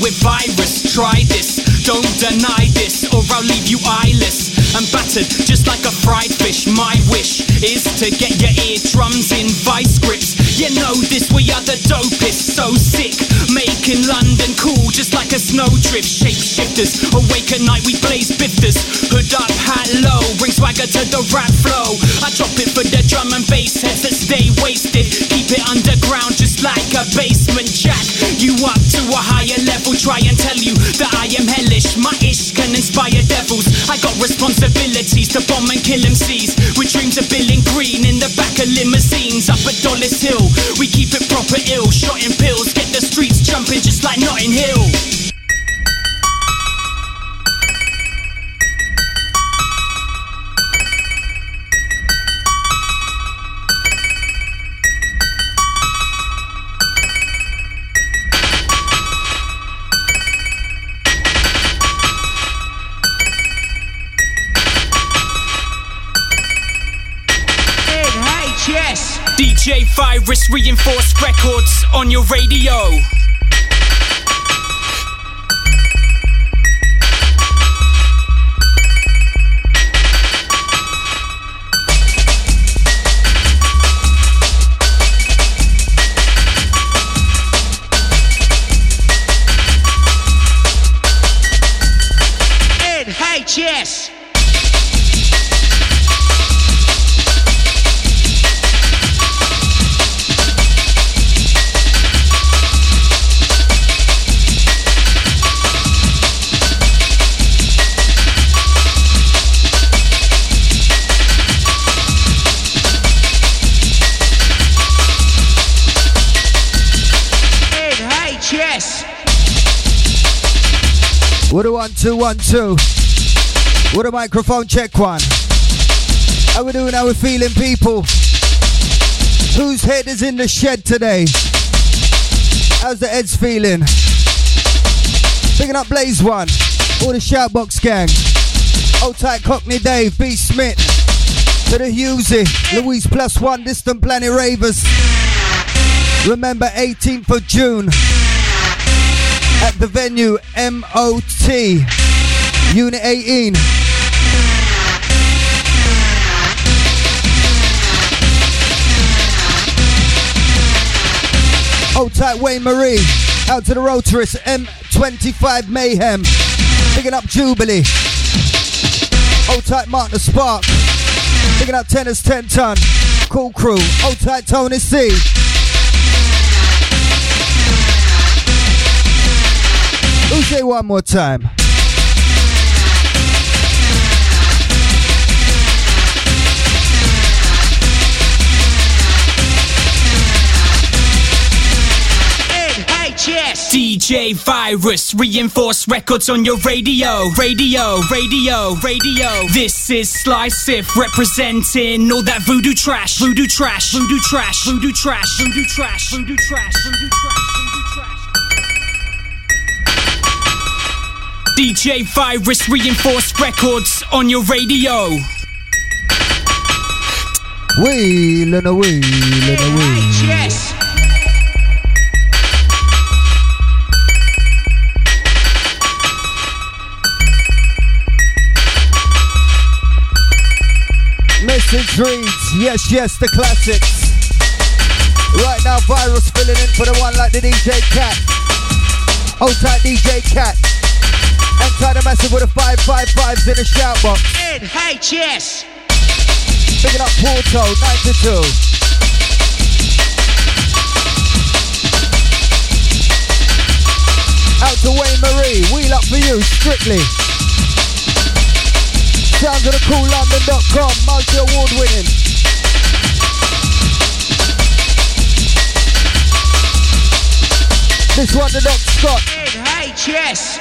with virus. Try this, don't deny this, or I'll leave you eyeless and battered just like a fried fish. My wish is to get your eardrums in vice grips. You know this, we are the dopest, so sick, making London cool just like a snowdrift. Shapeshifters, awake at night, we blaze bifters. Hood up, hat low, bring swagger to the rap flow. I drop it for the drum and bass heads that stay wasted. Keep it underground just like a basement jack. You up to a higher level, try and tell you that I am hellish. My ish can inspire devils. I got responsibilities to bomb and kill MCs with dreams of billing green in the back of limousines. Up at Dollis Hill, we keep it proper ill. Shot in pills, get the streets jumping just like Notting Hill. DJ Virus, Reinforced Records on your radio. NHS. What a 1 2 1 2. What a microphone check one. How we doing? How we feeling, people? Whose head is in the shed today? How's the heads feeling? Picking up Blaze One, all the Shoutbox gang. Old tight Cockney Dave, B Smith, to the Hughesy, Louise +1, Distant Planet Ravers. Remember 18th of June at the venue MOT, Unit 18. Old tight Wayne Marie, out to the Rotarist, M25 Mayhem, picking up Jubilee. Old tight Mark the Spark, picking up Tennis 10 Ton, Cool Crew. Old tight Tony C. Who say one more time? NHS. DJ Virus, Reinforced Records on your radio. Radio. This is Sly Sif representing all that voodoo trash. Voodoo trash. DJ Virus, Reinforced Records on your radio. Wheelin' away. Yes. Message reads, yes, the classics. Right now, Virus filling in for the one like the DJ Cat. Hold tight, DJ Cat. Enter the massive with the 555s in the shout box. NHS. Picking up Porto, 92. Out to Wayne Marie, wheel up for you, strictly. Sounds of the CoolLondon.com, multi-award winning. This one, the Doc Scott. NHS.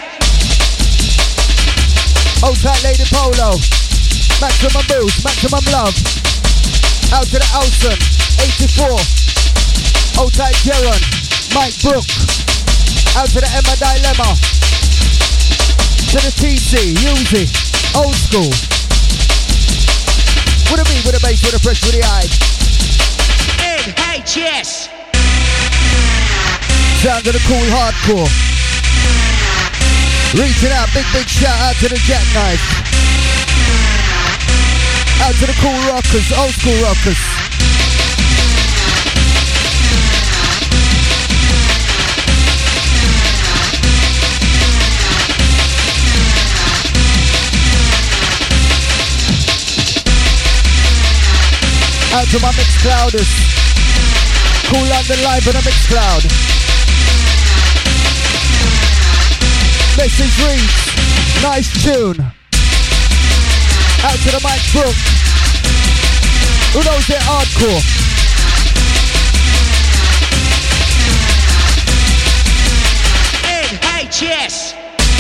Old tight Lady Polo. Maximum boost, maximum love. Out to the Olsen, 84. Old tight Jaron, Mike Brook. Out to the Emma Dilemma. To the TC, Uzi, old school. With a beat, with a bass, with a fresh, with the eyes. NHS. Sounds of the cool hardcore. Reaching out, big shout out to the Jackknife. Out to the cool rockers, old school rockers. Out to my Mixclouders. Cool London live on the Mixcloud. Message reads, nice tune. Out to the Mike Brook. Who knows they're hardcore? NHS.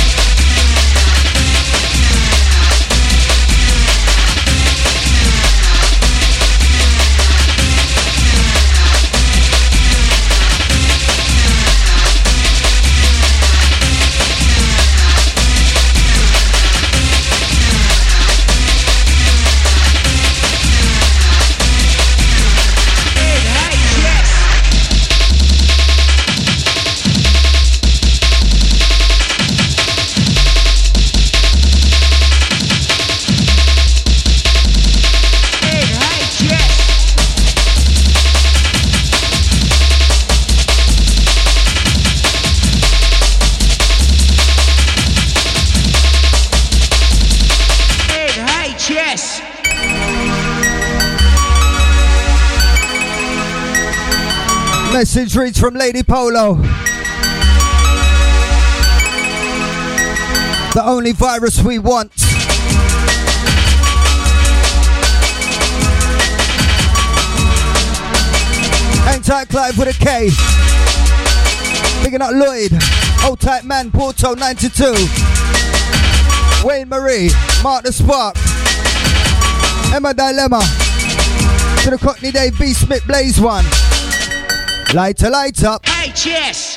Message reads from Lady Polo. The only virus we want. Hang tight, Clive with a K. Picking up Lloyd. Old tight man, Porto 92. Wayne Marie. Mark the Spark. Emma Dilemma. To the Cockney Dave B. Smith Blaze one. Light up. HS.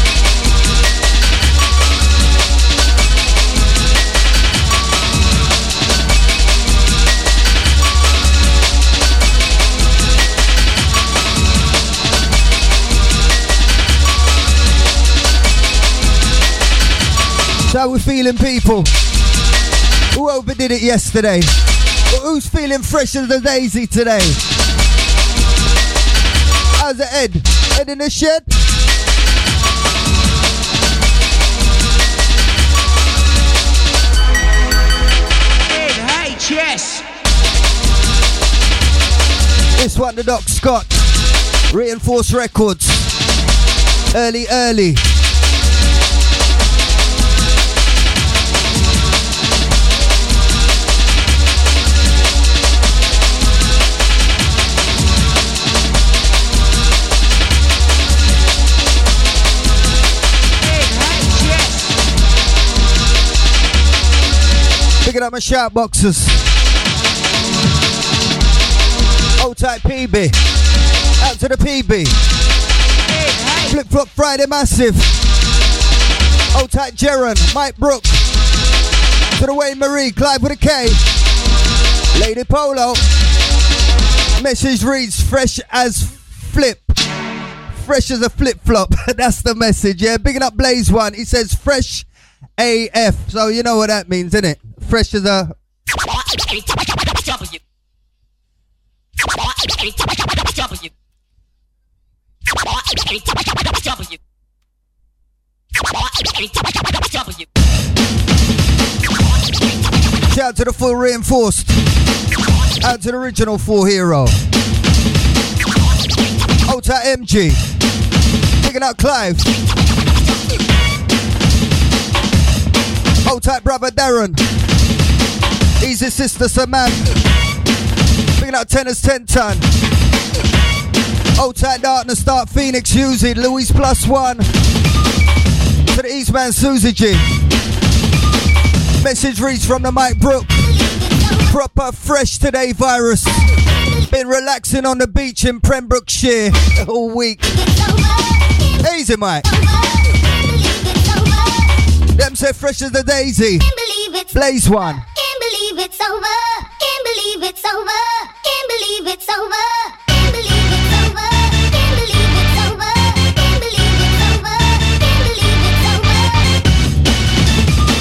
So how we feeling, people? Who overdid it yesterday? Or who's feeling fresh as a daisy today? How's the Ed? Ed in the shed? NHS. This one, the Doc Scott. Reinforced Records. Early. Picking up my shout boxes. Old type PB. Out to the PB. Flip Flop Friday Massive. Old type Jaron. Mike Brook. To the Wayne Marie. Clive with a K. Lady Polo. Message reads fresh as flip. Fresh as a flip flop. That's the message, yeah. Bigging up Blaze one. He says fresh AF. So you know what that means, innit? Fresh as a Shout out to the full reinforced. Out to the original full hero. Out to MG. Picking out Clive. Old type brother Darren. Easy sister Samantha. Picking out Tenors 10 ton. Old type Darkness Start Phoenix Husey. Louise plus one. To the Eastman Susie G. Message reads from the Mike Brook. Proper fresh today virus. Been relaxing on the beach in Pembrokeshire all week. Easy Mike. Them say fresh as the daisy. Blaze one. Can't believe it's over. Can't believe it's over. Can't believe it's over. Can't believe it's over. Can't believe it's over. Can't believe it's over. Can't believe it's over.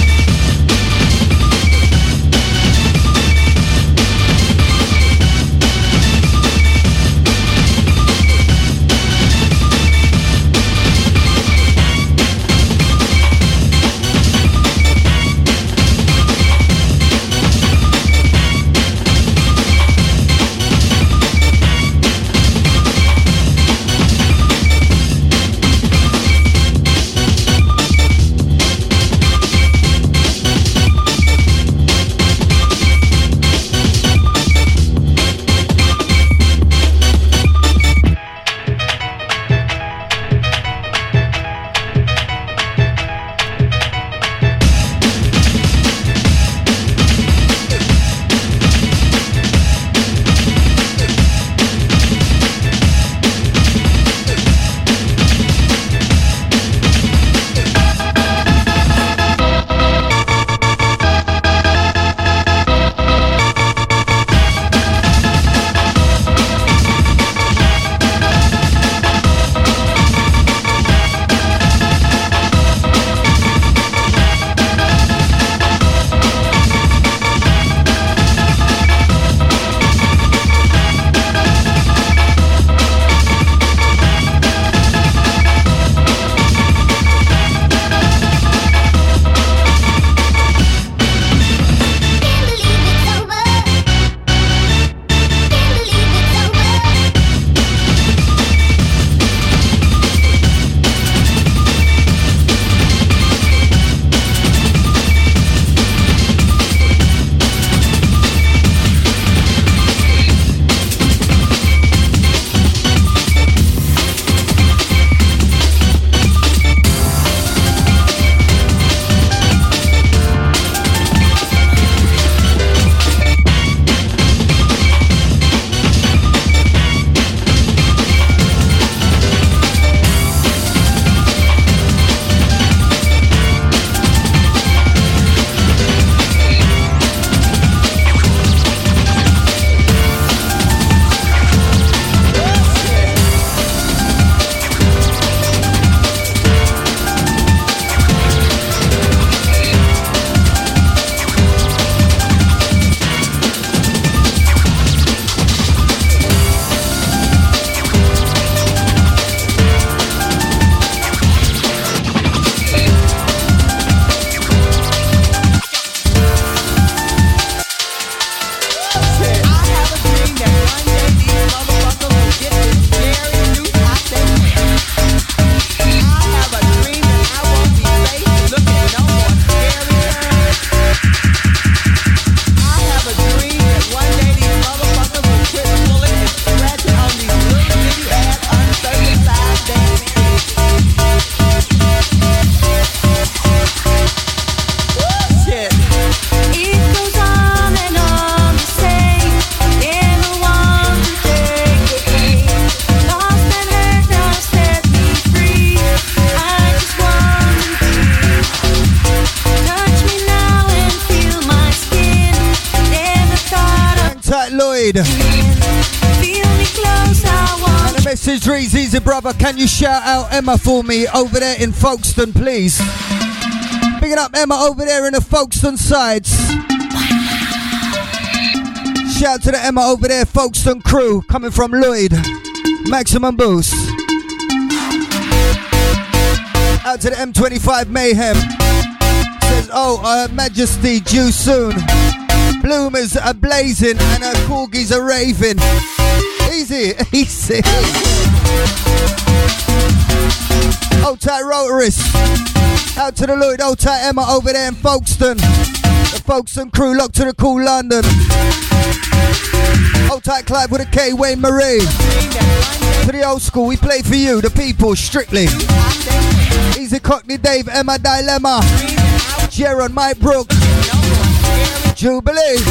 Lloyd. And the message reads, easy brother, can you shout out Emma for me over there in Folkestone, please? Picking up Emma over there in the Folkestone sides. Shout out to the Emma over there, Folkestone crew, coming from Lloyd. Maximum boost. Out to the M25 Mayhem. Says, oh, Her Majesty due soon. Bloomers are blazing and her corgis are raving. Easy, easy. Old tight Rotarist. Out to the Lloyd, old tight Emma over there in Folkestone. The Folkestone crew locked to the cool London. Old tight Clive with a K, Wayne Marie. To the old school, we play for you, the people, strictly. Easy Cockney Dave, Emma Dilemma. Jaron, Mike Brook. Jubilee.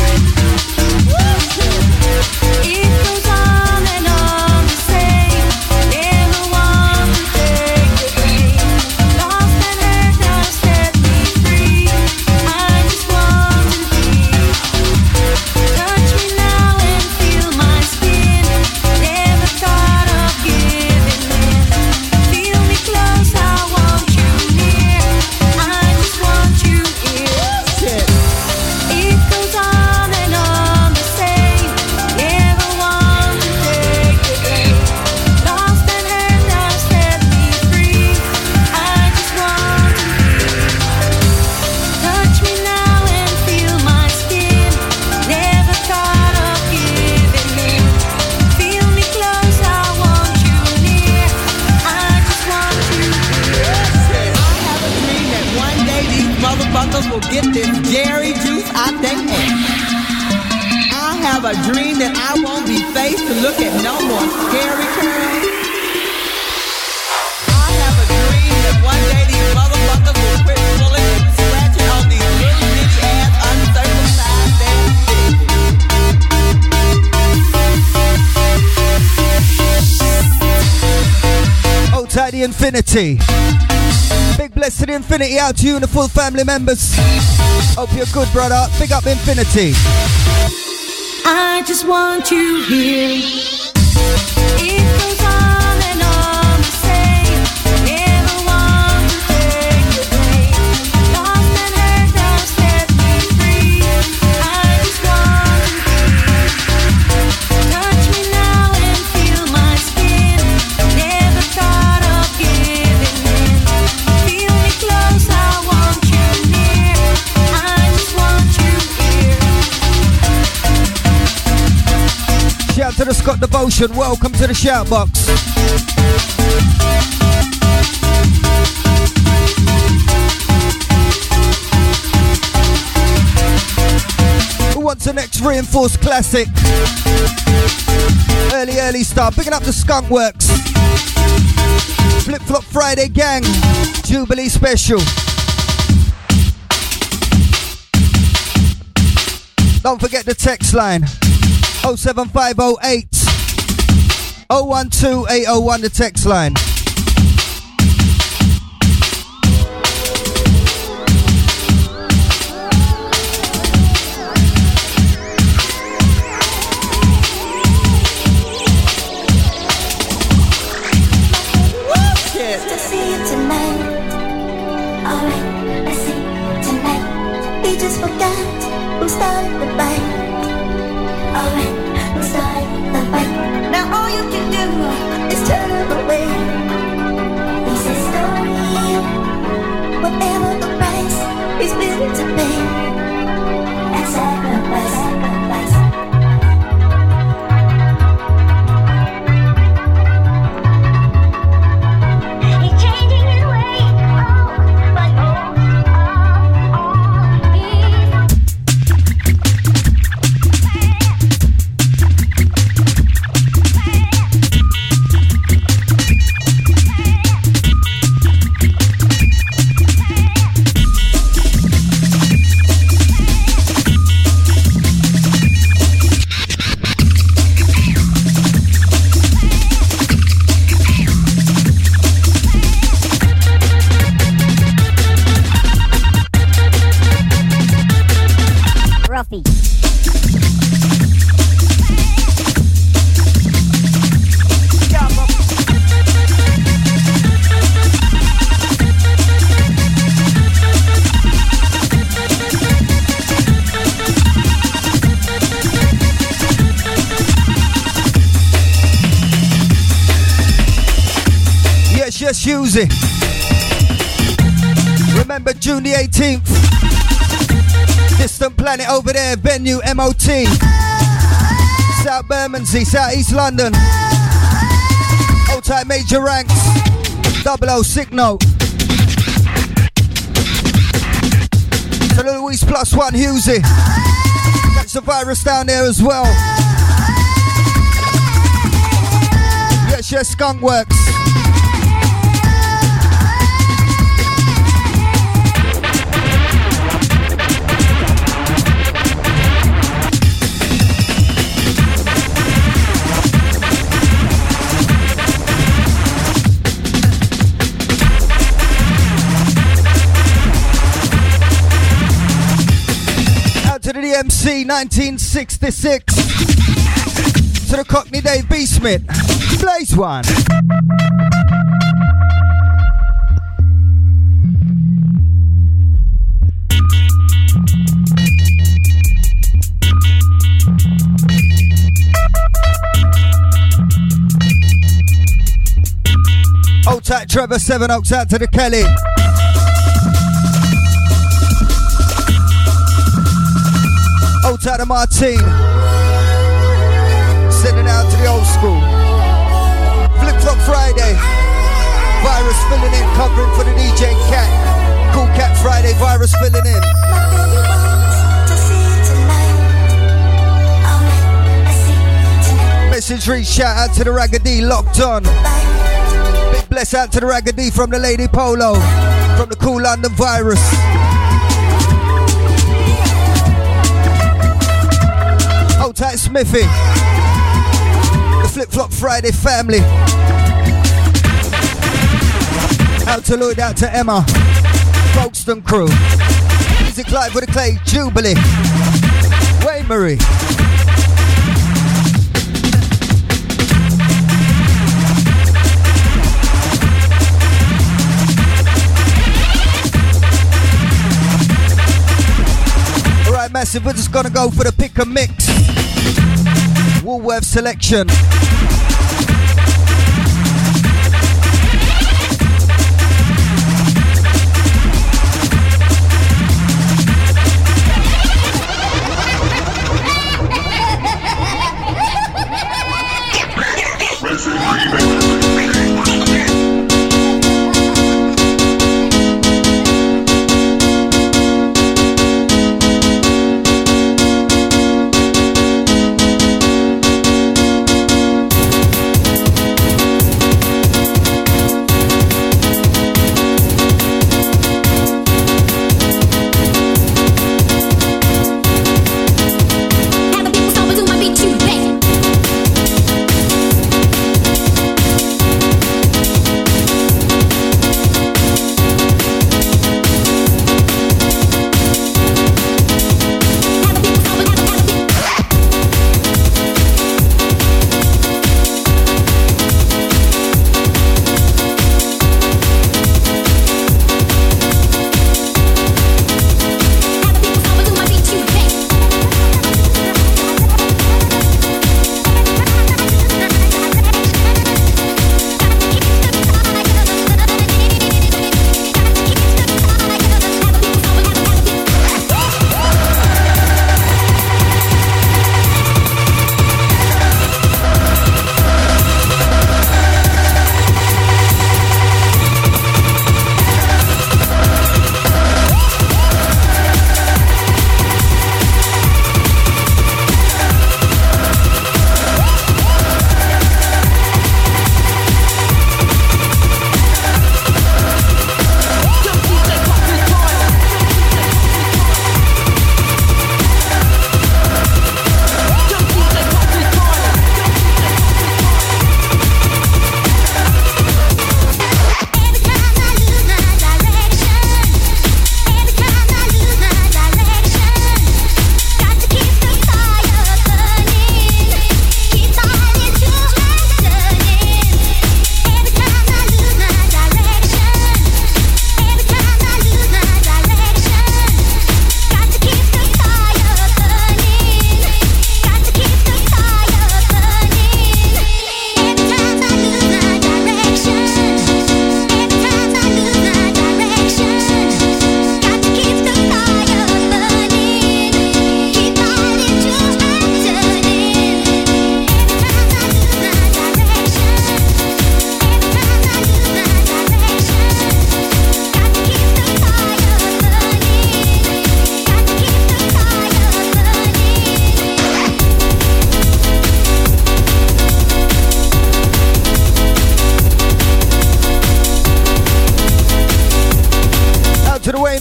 It goes on and on the same. Never want to take the blame. Lost and hurt now set me free. I just want to be. Touch me now and feel my skin. Never thought of giving in. Feel me close, I want you near. I just want you here. It goes on and on the same. Never want to take the blame. Lost and hurt now set me free. I just want to be. Touch me now and feel my skin. Never thought of giving in. Feel me close, I want you near. I just want you here. I have a dream that one day these motherfuckers will get this Jerry juice out their head. I have a dream that I won't be faced to look at no more scary girls. I have a dream that one day these motherfuckers will quit pulling and scratching on these little bitch ass uncircumcised ass bitches. Old tight the Infinity. Big bless to the Infinity out to you and the full family members. Hope you're good, brother. Big up Infinity. I just want you here. It goes on and on the same. Never want to take the blame. Lost and hurt now set me free. I just want to be. Touch me now and feel my skin. Never thought of giving in. Feel me close, I want you near. I just want you here. Shout to the Scott Devotion. Welcome to the shout box. Who wants the next reinforced classic? Early start. Picking up the Skunk Works. Flip Flop Friday Gang. Jubilee special. Don't forget the text line. 07508 012801, the text line. I see you tonight. Alright, I see you tonight. We just forgot who started the fight. Alright, who started the fight. Now all you can do is turn away. It's a story. Whatever the price is willing to pay. And sacrifice. He's changing his way. But Ruffy. Yes, Husey. Remember June the 18th. Distant Planet over there, venue MOT. South Bermondsey, South East London. Old type Major Ranks. 00 Signal. So Louise plus one Husey. Catch the virus down there as well. Yes, Skunk Works. Out to the DMC 1966. To the Cockney Dave B. Smith. Blaze one. Old tight Trevor Seven Oaks out to the Kelly. Old tight to Martine. Sending out to the old school. Flip Flop Friday. Virus filling in, covering for the DJ Cat. Cool Cat Friday, Virus filling in. Message reach, shout out to the Raggedy locked on. Big bless out to the Raggedy from the Lady Polo. From the Cool London Virus. Hold tight Smithy. The Flip Flop Friday family. Out to Lloyd, out to Emma. Folkestone crew. Music Live with the Clay, Jubilee. Way Marie. Alright, massive, we're just gonna go for the pick and mix. Woolworth selection.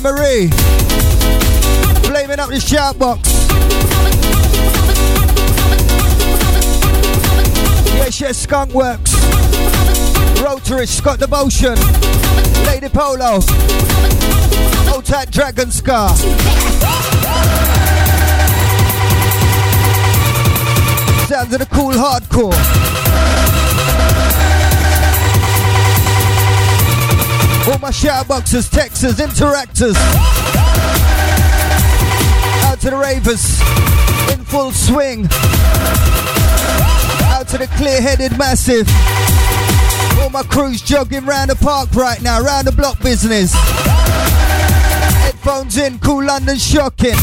Marie. Flaming up the shout box. Yes, Skunk Works. Rotary, Scott Devotion. Lady Polo. Old Tight Dragon Scar. Sounds of the cool hardcore. All my shoutboxers, texters, interactors. Out to the ravers. In full swing. Out to the clear-headed massive. All my crews jogging round the park right now, round the block business. Headphones in, cool London shocking.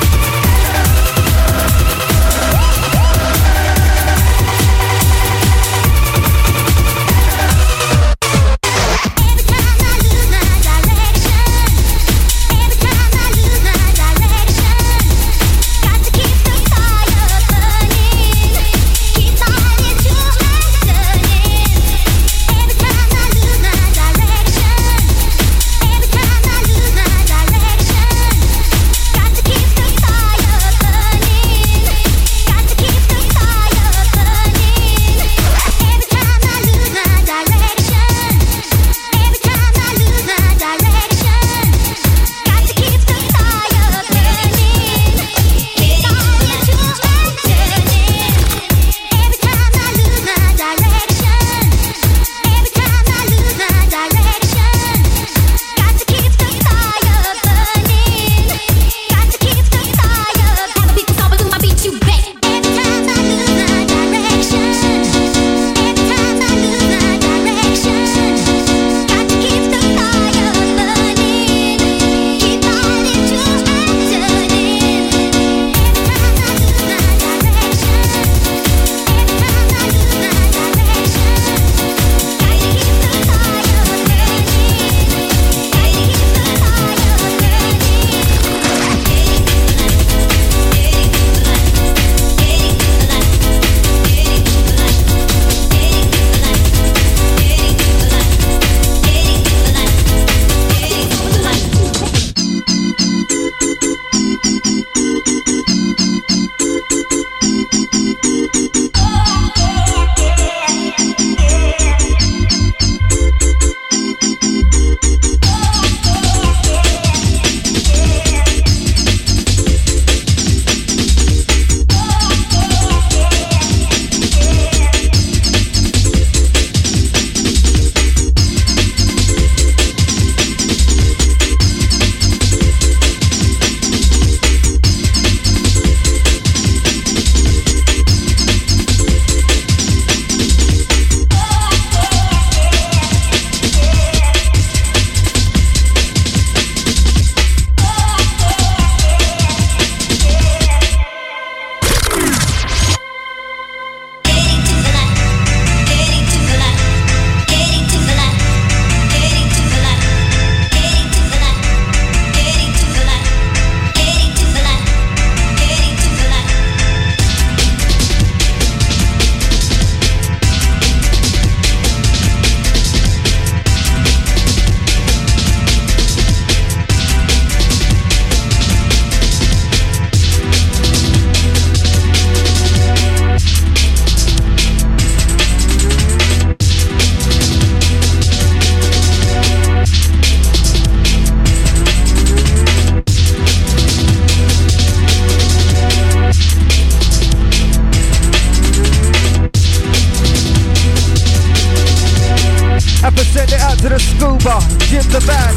to the scuba, Jim the band.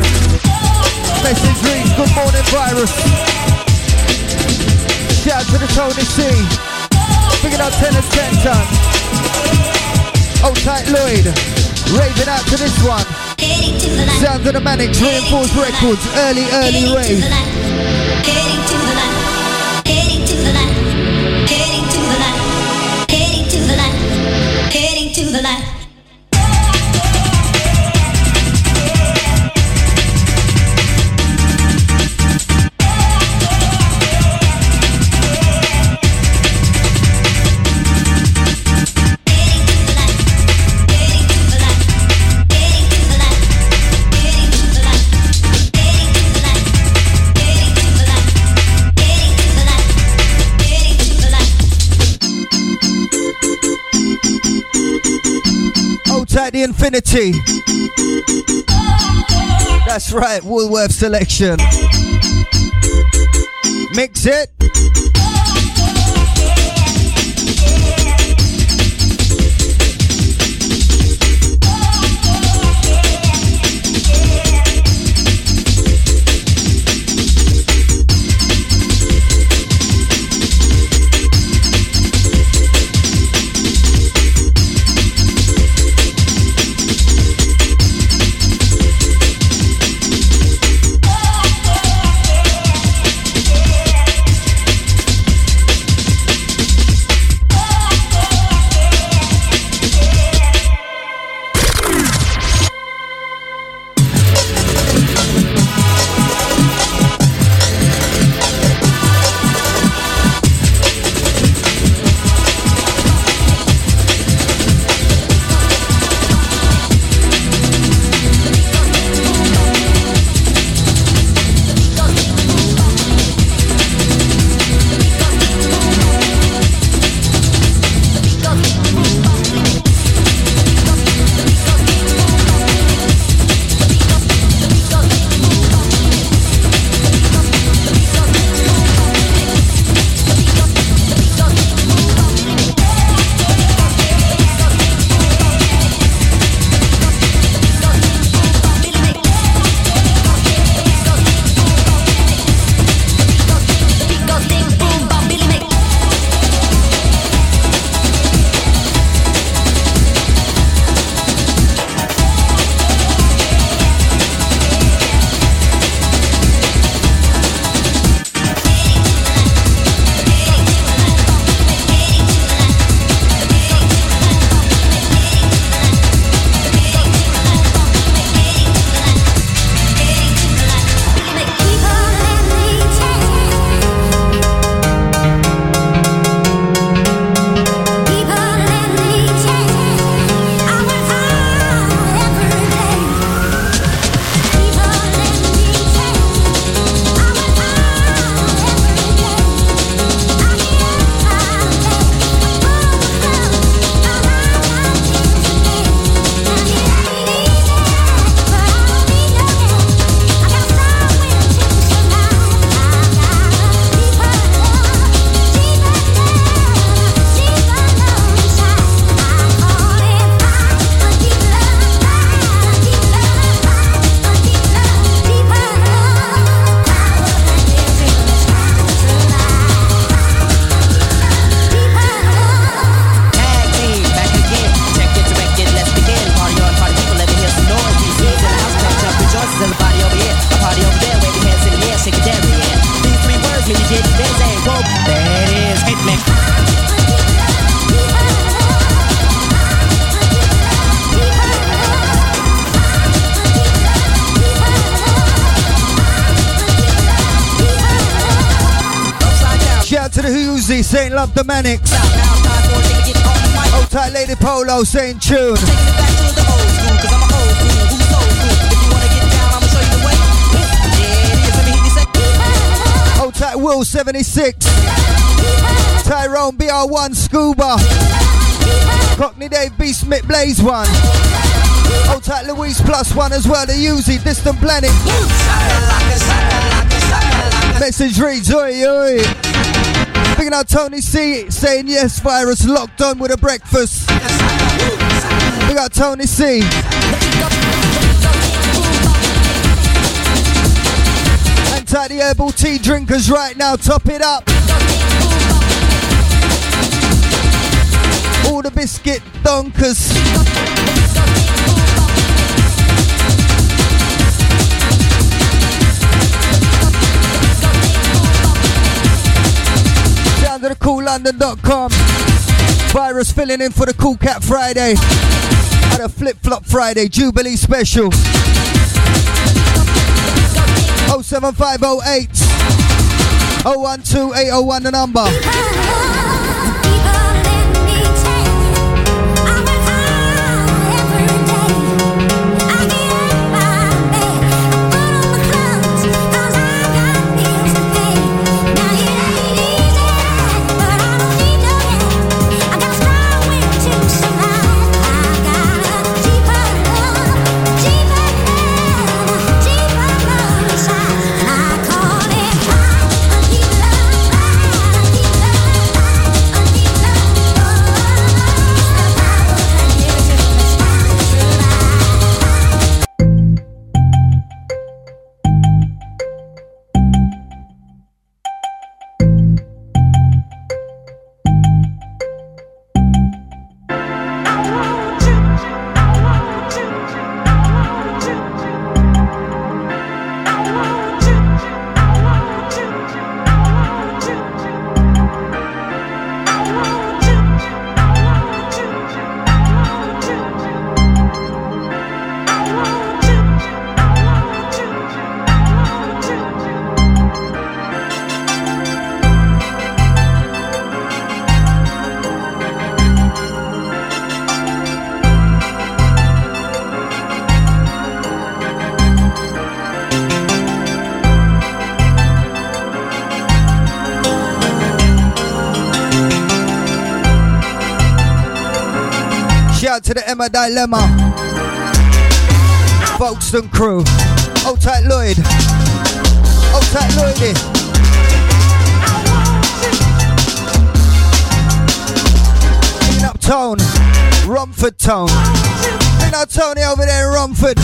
Message reads, good morning virus. Shout to the Tony C. Picking up 10 and 10 ton. Old tight Lloyd, raving out to this one. Sounds of the Manics, Reinforced Records, early rave. Heading to the light, heading to the light, heading to the light, heading to the light, heading to the light. Outside the infinity. That's right, Woolworth selection. Mix it. Saying love the Manics. Hold tight Lady Polo saying tune. Hold tight Will 76. Tyrone BR1 Scuba. Cockney Dave B Smith Blaze 1. Hold tight Louise +1 as well. The Uzi Distant Planet. Message reads oi oi. Picking out Tony C saying yes, Virus locked on with a breakfast. We got Tony C. Anti herbal tea drinkers right now, top it up. All the biscuit donkers. Down to the coollondon.com. Virus filling in for the Cool Cat Friday. Had a Flip Flop Friday Jubilee special. 07508 012801 the number. to the Emma Dilemma. Folkestone crew. Hold tight Lloyd. Hold tight Lloydie. Bringing up Tone. Romford Tone. Bring out Tony over there in Romford.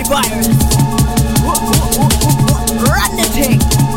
DJ Virus. Run the thing.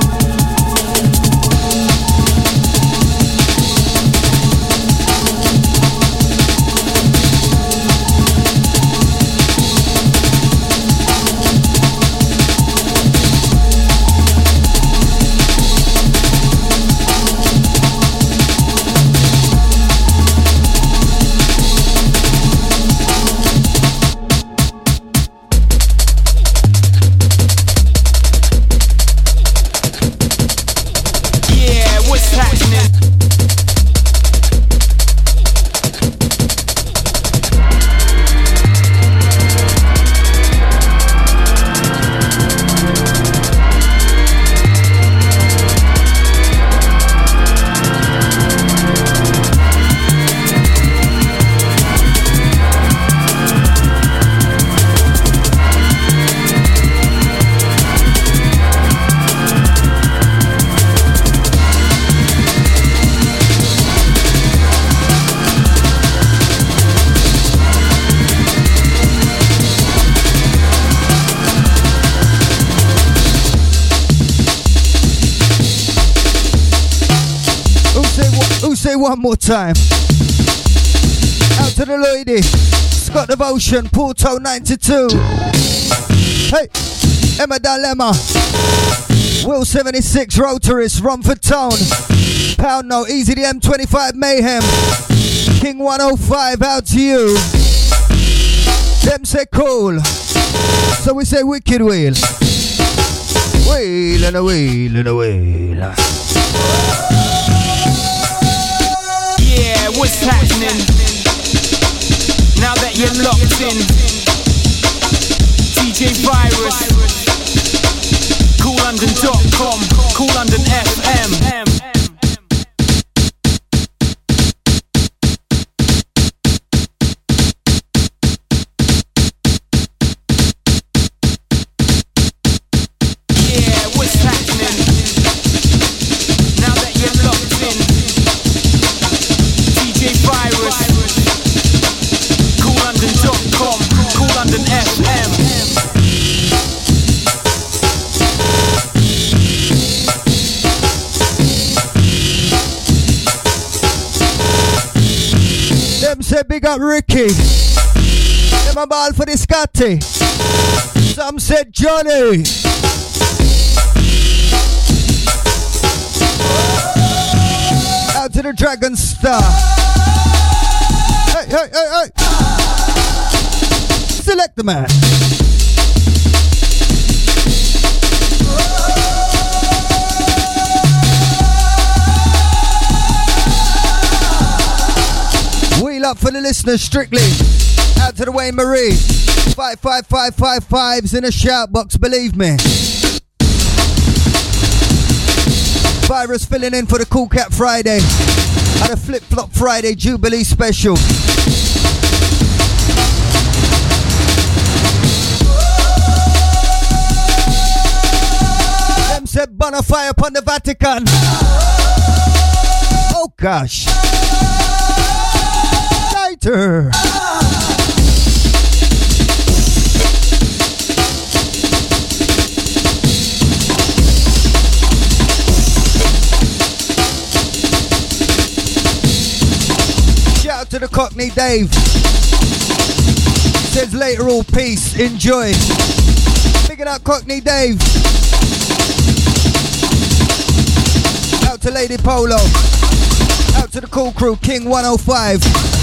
One more time. Out to the lady. Scott Devotion, Porto 92. Hey, Emma Dilemma. Will 76, Rotarist, Romford Town. Pound No, Easy the M25 Mayhem. King 105, out to you. Them say cool. So we say wicked wheel. Wheel and a wheel and a wheel. Yeah, what's happening? Now that you're locked in, DJ Virus, CoolLondon.com, Cool London FM. Yeah, what's happening? Now that you're locked in, Virus, CoolLondon.com, Cool London FM. Them say big up Ricky. Them a ball for the Scotty. Some said Johnny. Out to the Dragon Star. Hey, hey, hey, hey. Select the man. Wheel up for the listeners strictly. Out to the Wayne Marie. 55555's in a shout box, believe me. Virus filling in for the Cool Cat Friday and a Flip Flop Friday Jubilee special. Them said bonfire upon the Vatican. Oh gosh. Lighter. To the Cockney Dave. Says later all peace, enjoy. Picking up Cockney Dave. Out to Lady Polo. Out to the Cool Crew, King 105.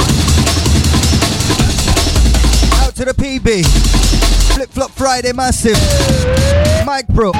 Out to the PB. Flip Flop Friday Massive. Mike Brook.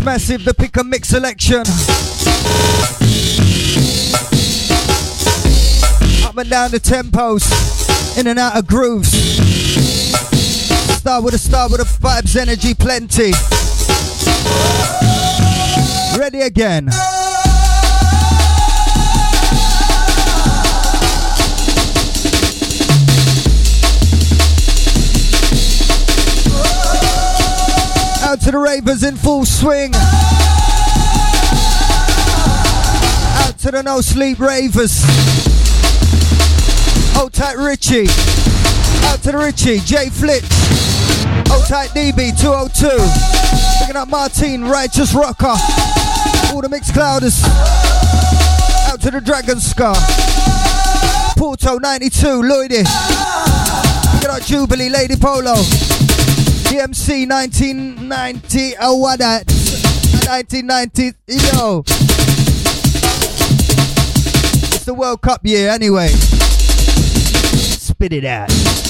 Massive, the pick and mix selection. Up and down the tempos, in and out of grooves. Start with a vibes, energy plenty. Ready again. Out to the ravers in full swing. Out to the no sleep ravers. Hold tight Richie. Out to the Richie, J Flitch. Hold tight DB 202. Picking up Martine, Righteous Rocker. All the mixed clouders. Out to the Dragon Scar. Porto 92, Lloydie. Picking up Jubilee, Lady Polo. DMC 1990, oh what that? 1990, yo. It's the World Cup year anyway. Spit it out.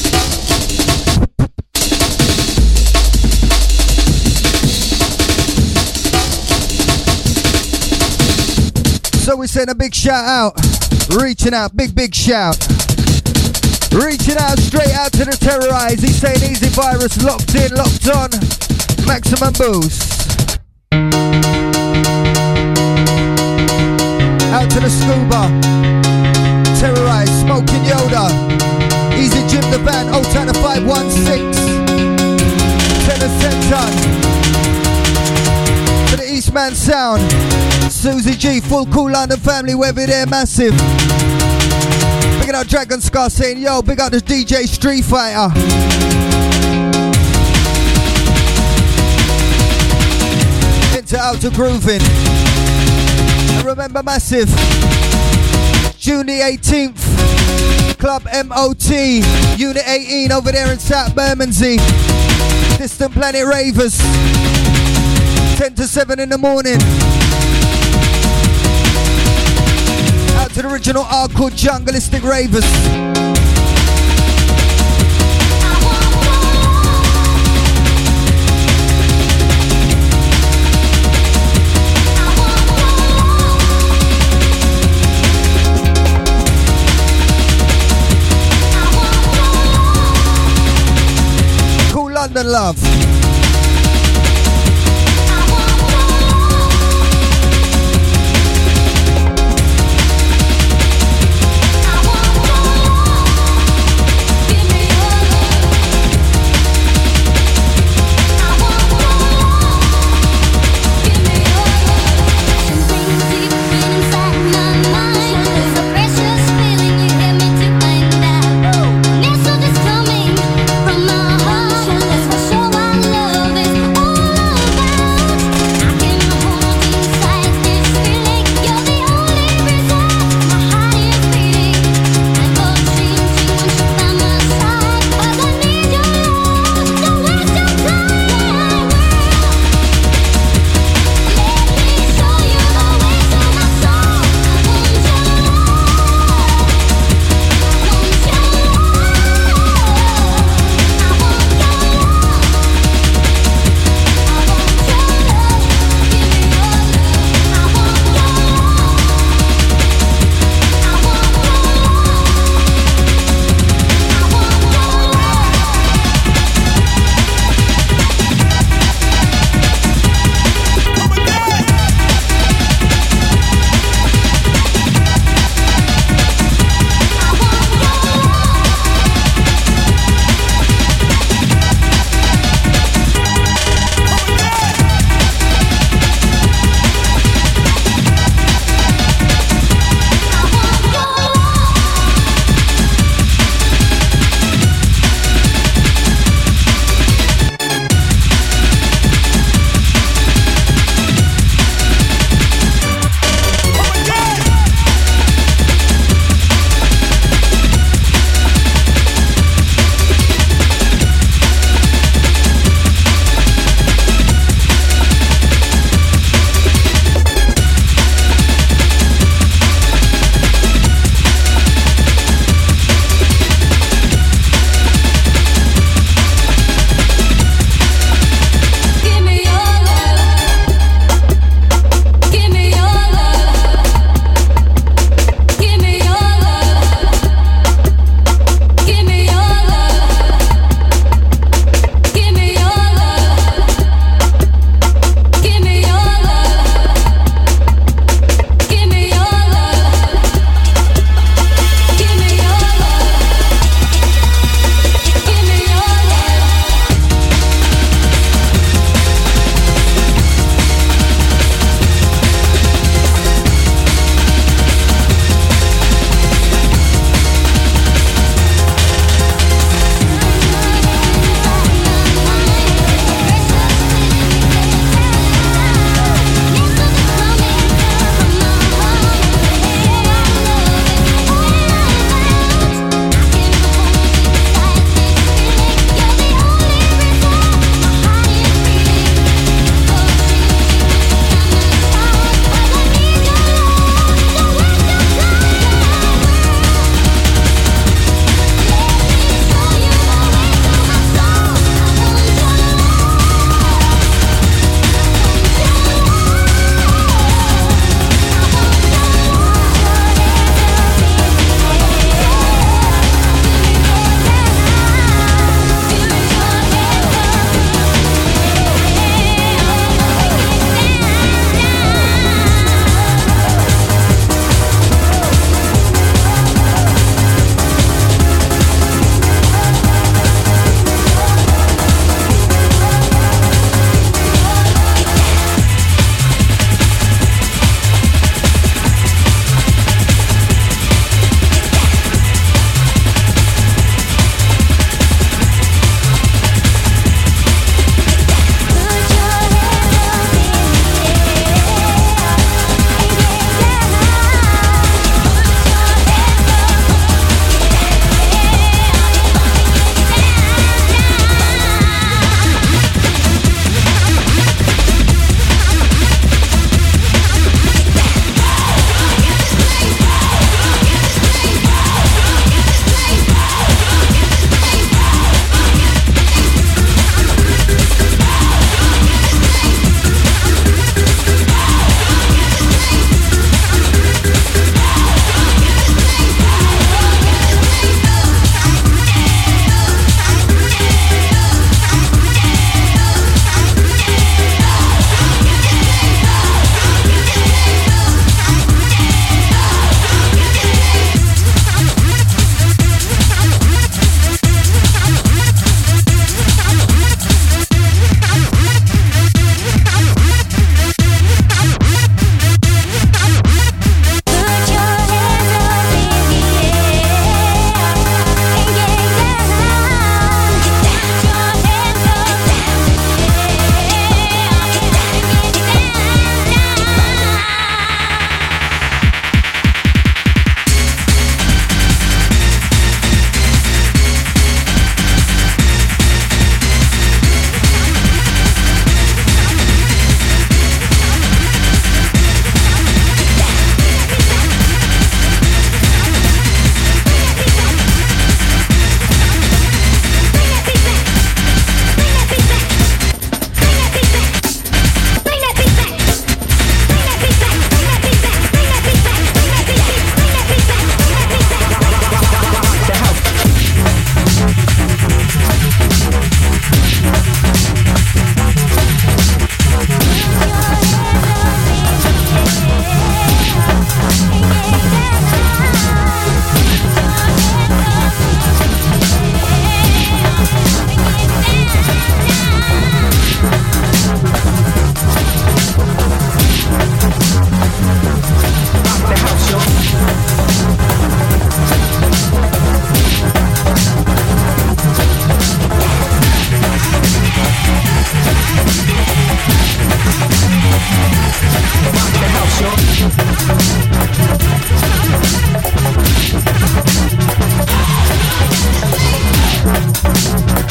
So we send a big shout out. Reaching out, big shout. Reaching out straight out to the Terrorize. He's saying Easy Virus, locked in, locked on. Maximum boost. Out to the Scuba. Terrorize, Smoking Yoda. Easy Jim the Band, Old Town 516. Tenor Centon. To the Eastman Sound. Susie G, full cool London family, we're there massive. Big up Dragon Scar saying, yo, big up the DJ Street Fighter. Into Outer Grooving. And remember massive, June the 18th, Club MOT, Unit 18 over there in South Bermondsey. Distant Planet Ravers. 10 to 7 in the morning. Out to the original hardcore jungleistic ravers. Cool London love. From my heart, that's for sure I love.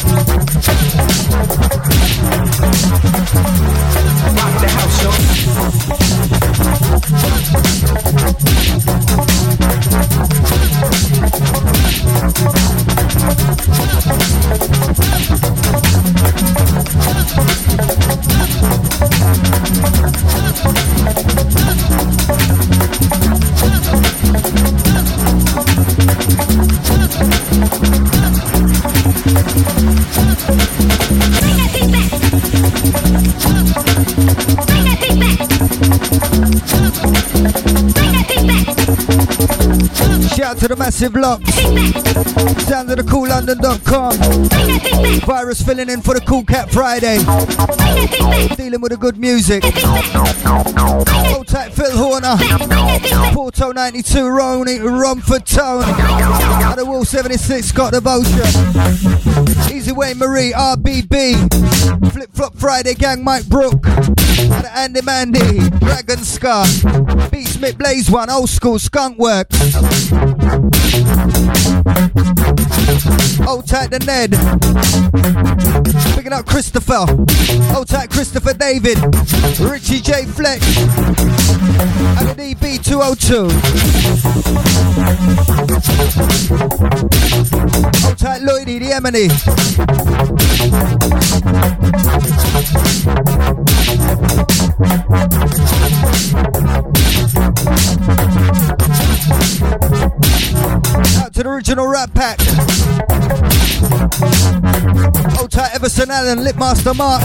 Rock the house, Shout out to the massive lock. Down to the coollondon.com. Virus filling in for the Cool Cat Friday. Dealing with the good music. Hold tight, Phil Horner. Porto 92, Romford Tone. Out of Wall 76, Scott Devotion. Easy Way Marie, RBB. Flip Flop Friday Gang, Mike Brook. Out of Andy Mandy, Dragon Scar. Beat Smith Blaze One, Old School, Skunk Work. Hold tight to Ned. Picking up Christopher. Hold tight Christopher David. Richie J Flex. And the DB 202. Hold tight Lloydie, the Emily. Out to the original Rat Pack. Hold tight Everson Allen, Lipmaster Mark.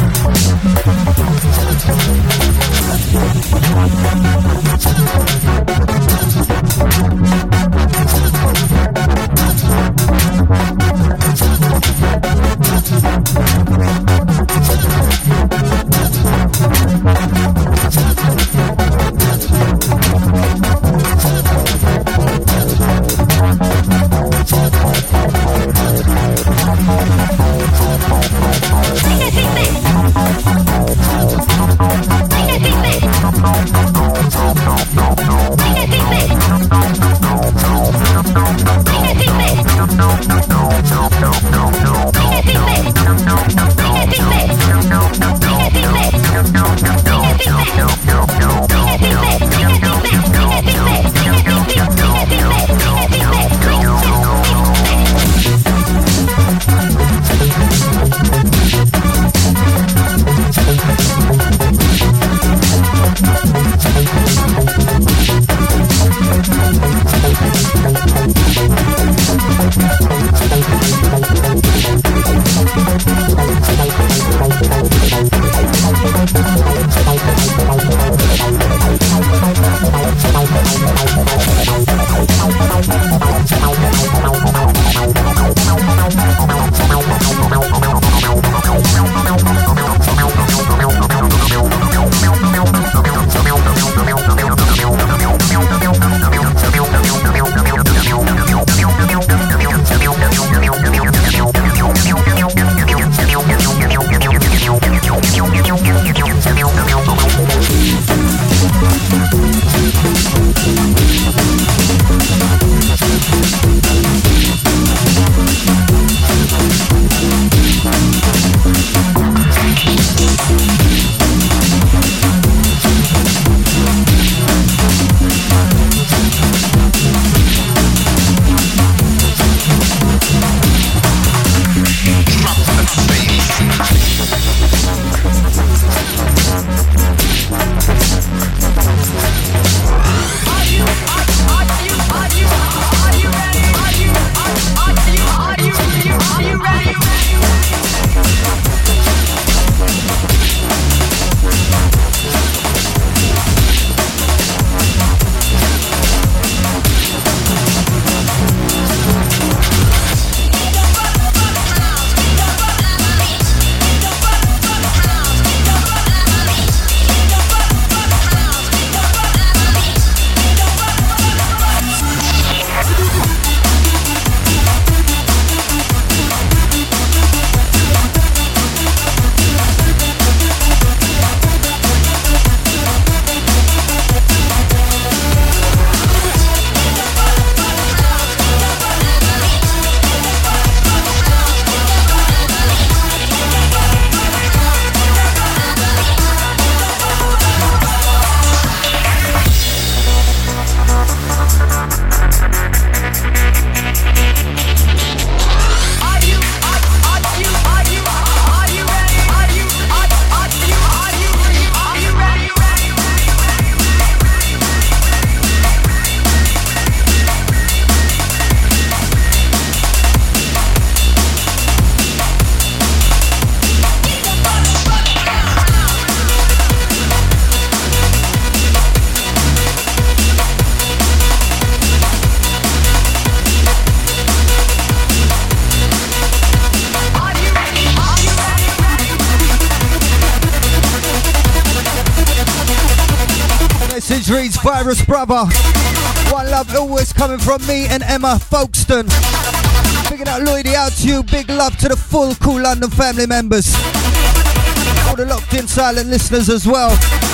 Message reads, Virus Brother. One love always coming from me and Emma Folkestone. Picking out Lloydie out to you. Big love to the full Cool London family members. All the locked in silent listeners as well.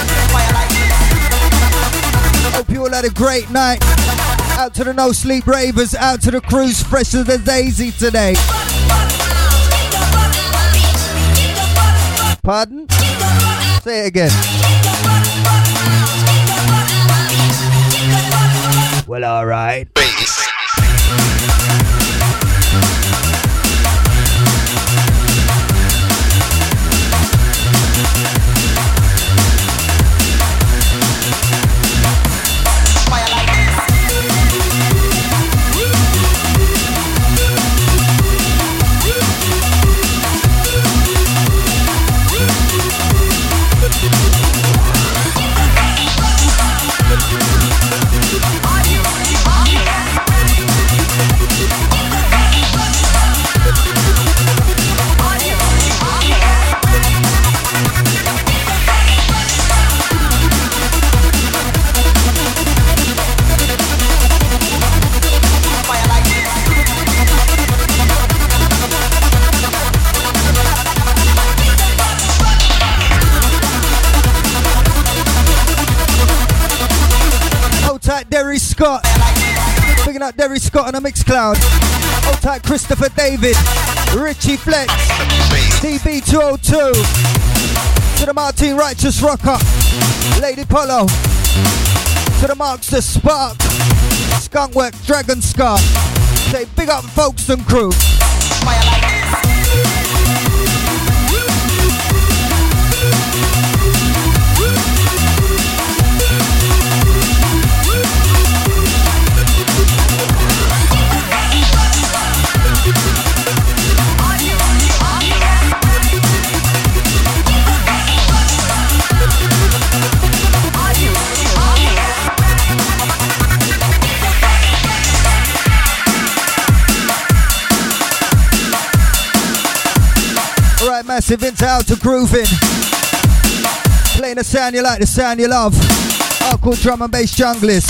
Hope you all had a great night. Out to the no sleep ravers. Out to the crews fresh as the daisy today. Pardon? Say it again. Well, alright. Derry Scott, picking up Derry Scott on a Mixcloud. Hold tight Christopher David, Richie Flex, TB202, to the Martin Righteous Rocker, Lady Polo, to the Marks the Spark, Skunkwork, Dragon Scar. Say big up Folkestone crew. Massive into out to grooving. Playing the sound you like, the sound you love. Hardcore drum and bass junglist.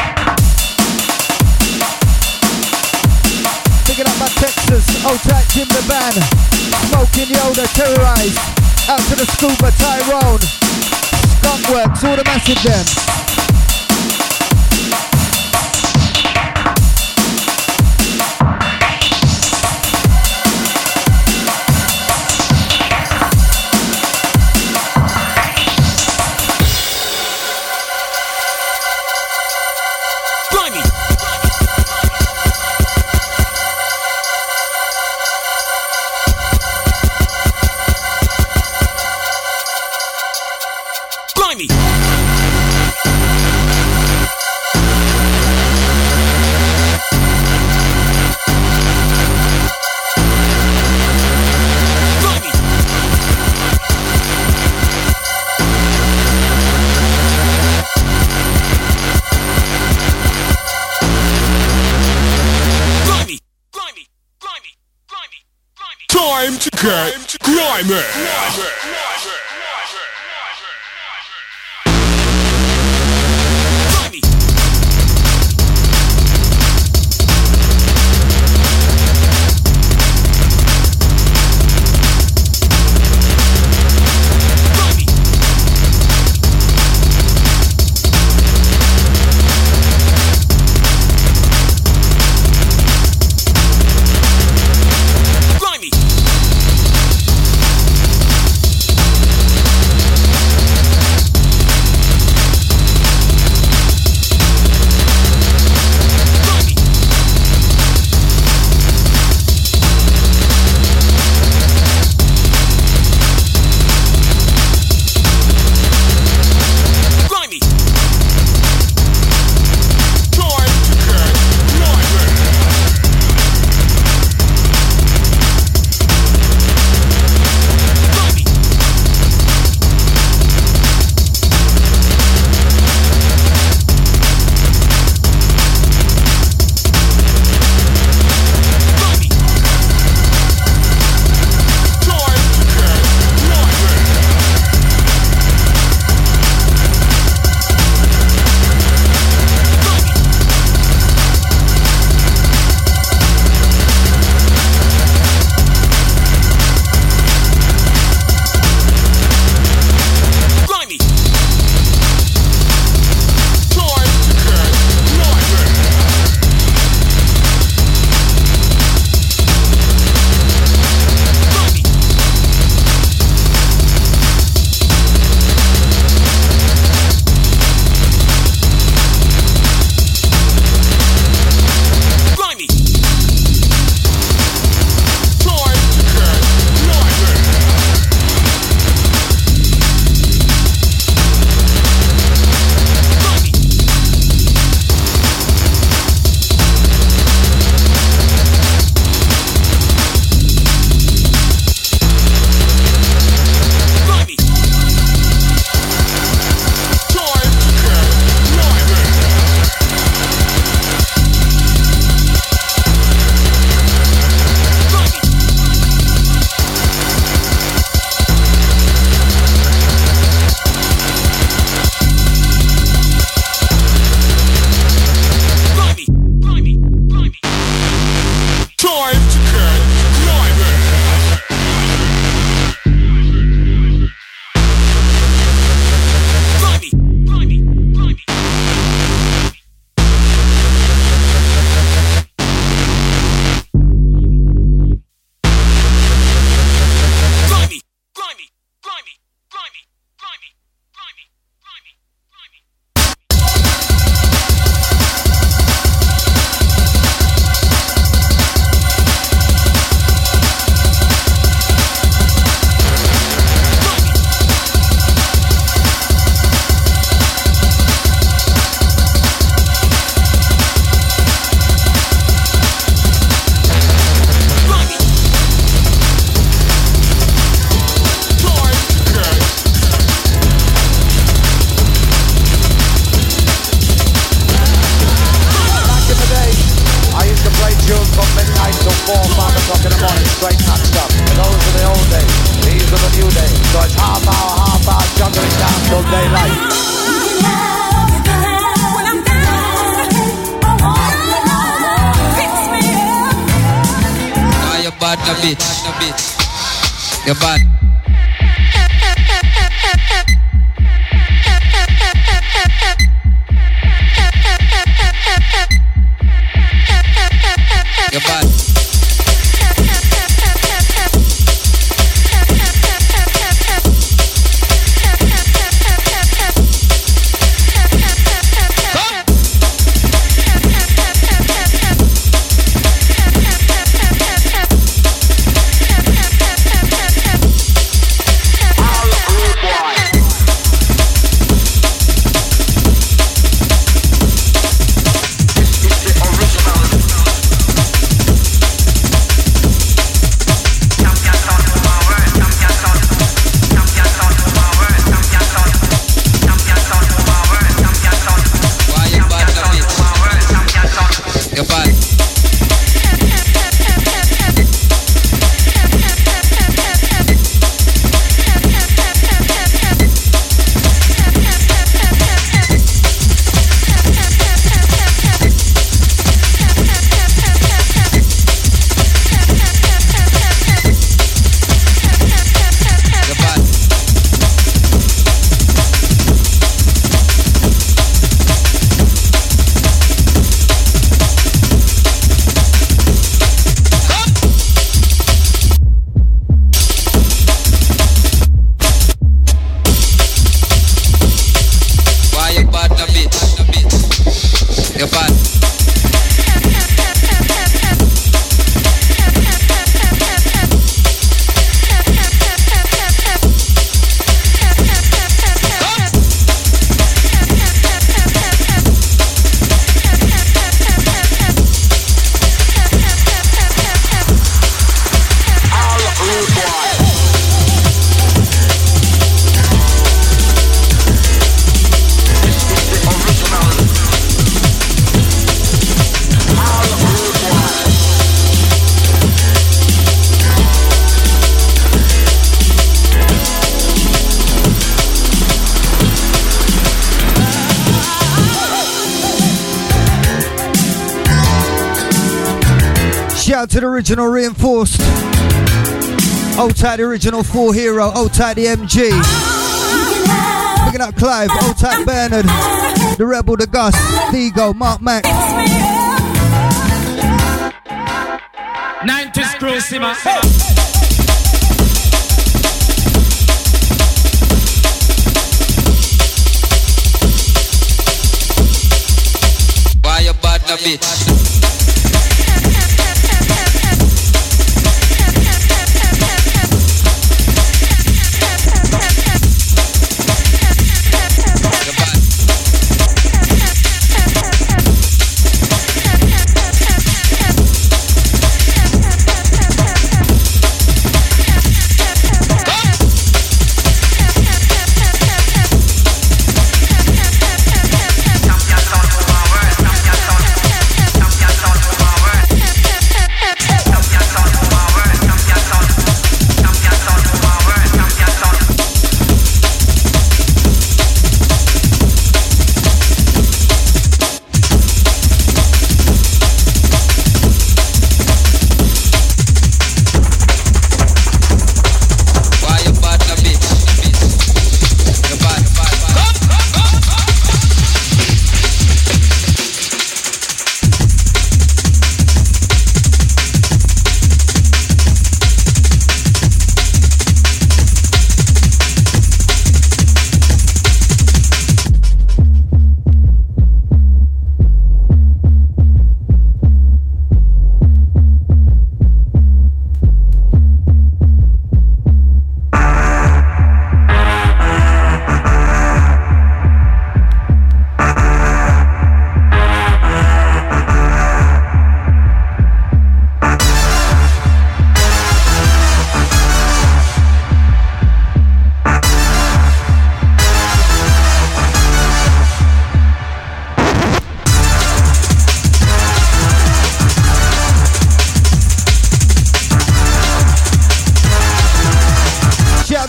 Picking up my Texas, old tight Jim the Van. Smoking Yoda, Terrorized. Out to the Scuba, Tyrone. Skunkworks, all the massive them. Time to get grimy. So it's half hour, juggling down till daylight. You're bad, no bitch. You're bad. You're bad. Shout to the original Reinforced. Old tight the original 4 Hero. Old tight the MG. Picking up Clive. Old tight Bernard. The Rebel, the Gus. Digo, Mark Mac. 90s crew, Sima. Why you bad, no bitch?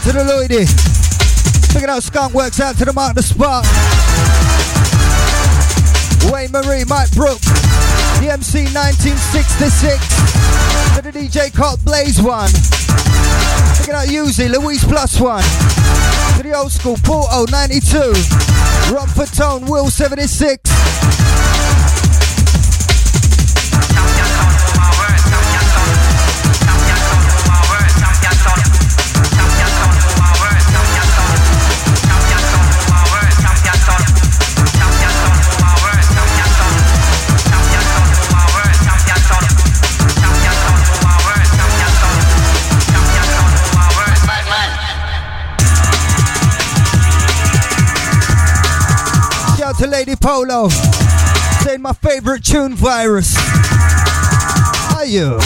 to the Lloydie. Picking out Skunk Works, out to the Mark the Spark. Wayne Marie, Mike Brook. The MC 1966. To the DJ called Blaze One. Picking out Uzi, Louise Plus One. To the old school, Porto 92. Romford Tone, Will 76. To Lady Polo, saying my favorite tune, Virus. Are you?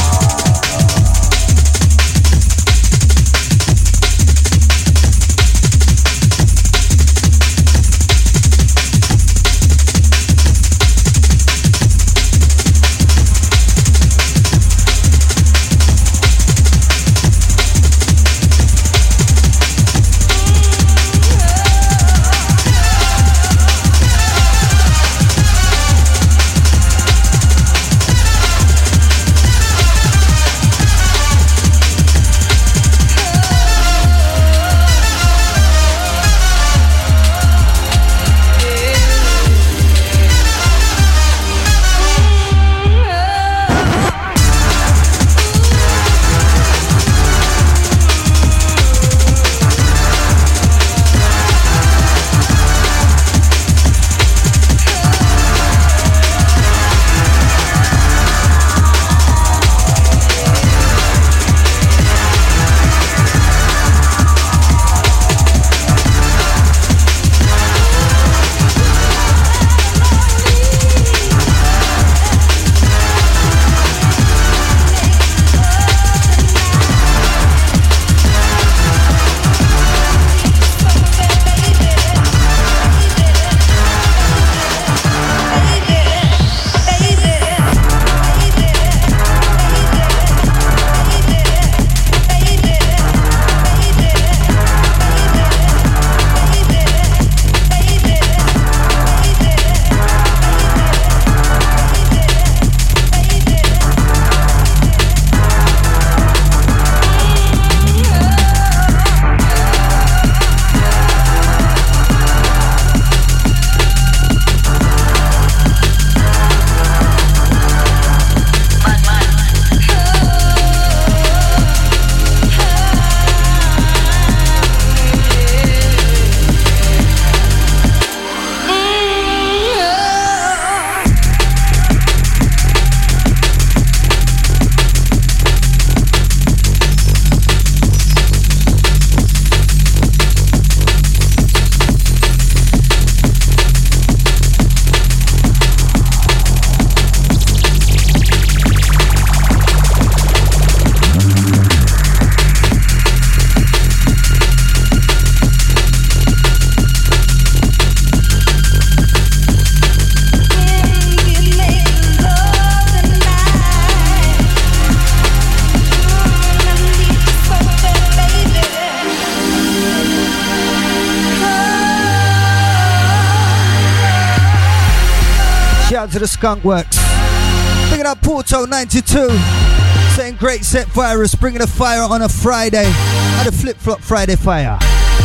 To the Skunk Works. Picking up Porto 92. Saying great set, Virus. Bringing a fire on a Friday. And a flip-flop Friday fire.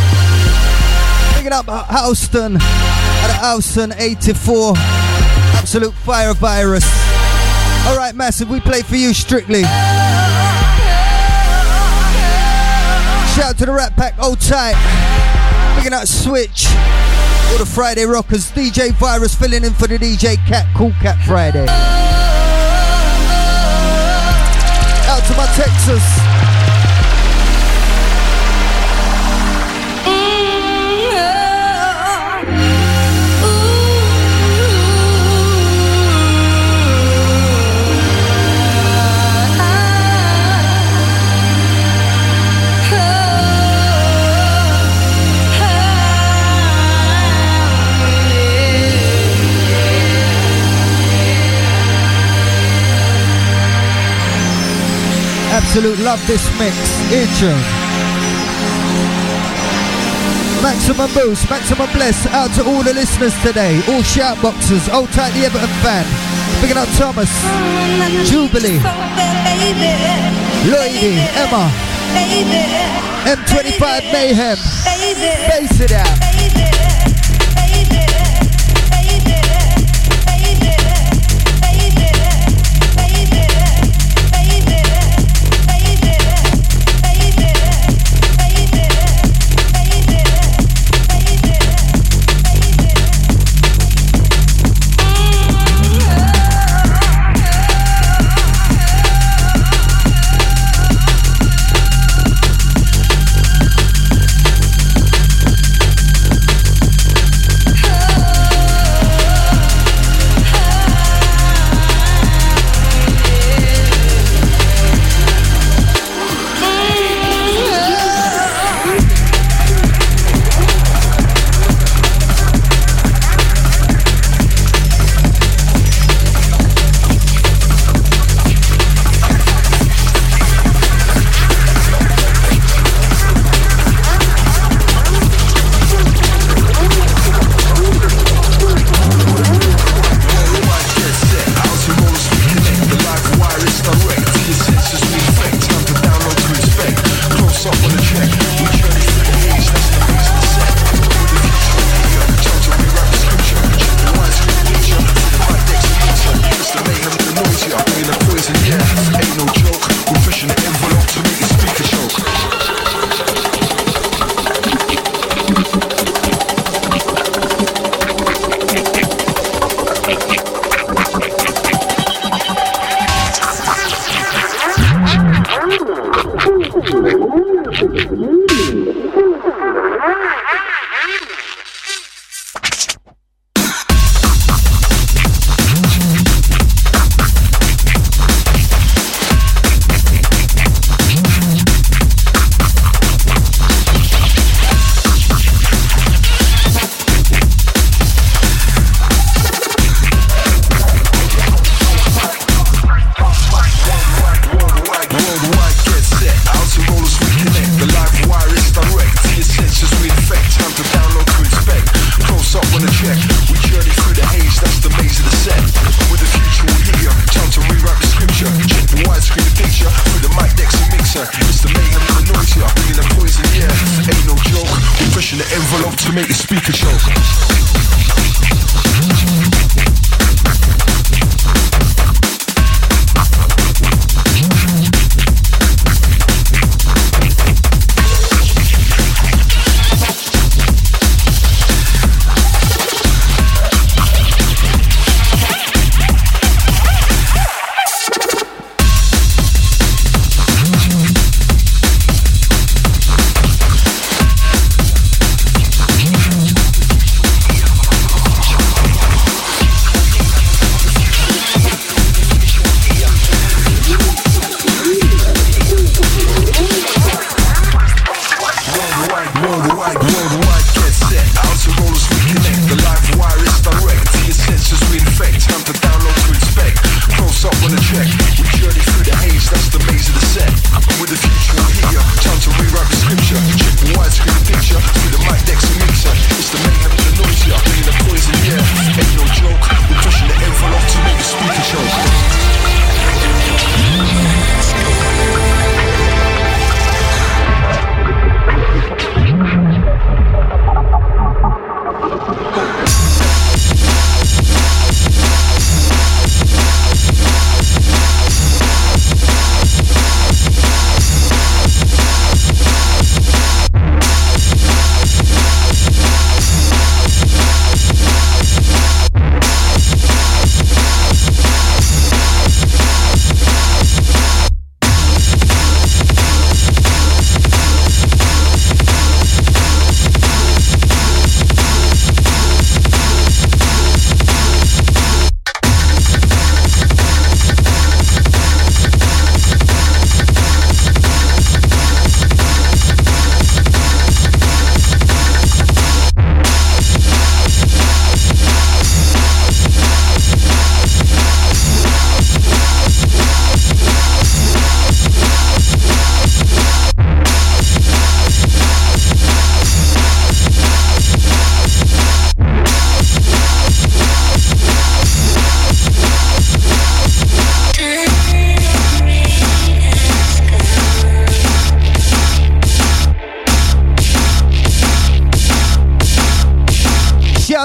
Picking up Houston. At Houston 84. Absolute fire, Virus. Alright, Massive. We play for you strictly. Shout out to the Rat Pack. Hold tight. Picking up Switch. All the Friday rockers, DJ Virus filling in for the DJ Cat, Cool Cat Friday. Out to my Texas. Absolute love this mix. Ear tune. Maximum boost, maximum bless out to all the listeners today, all shout boxers, old tight the Everton fan. Picking up Thomas, Jubilee, Lady, Emma, M25 Mayhem, bass it out.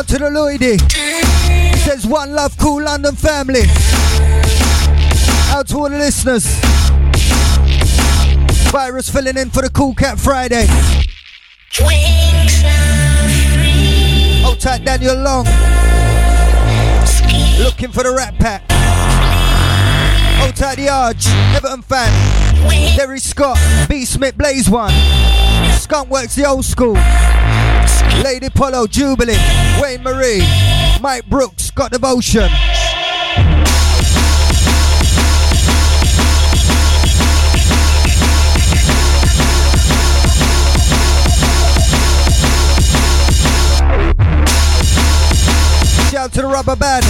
Shout to the Lloydie. Says one love, cool London family. Out to all the listeners. Virus filling in for the Cool Cat Friday. Hold tight, Daniel Long. Looking for the Rat Pack. Hold tight, the Arch. Everton fan. Derry Scott. B. Smith, Blaze One. Skunk Works, the old school. Lady Polo, Jubilee. Wayne Marie. Mike Brooks, Got Devotion. Shout to the Rubber Band.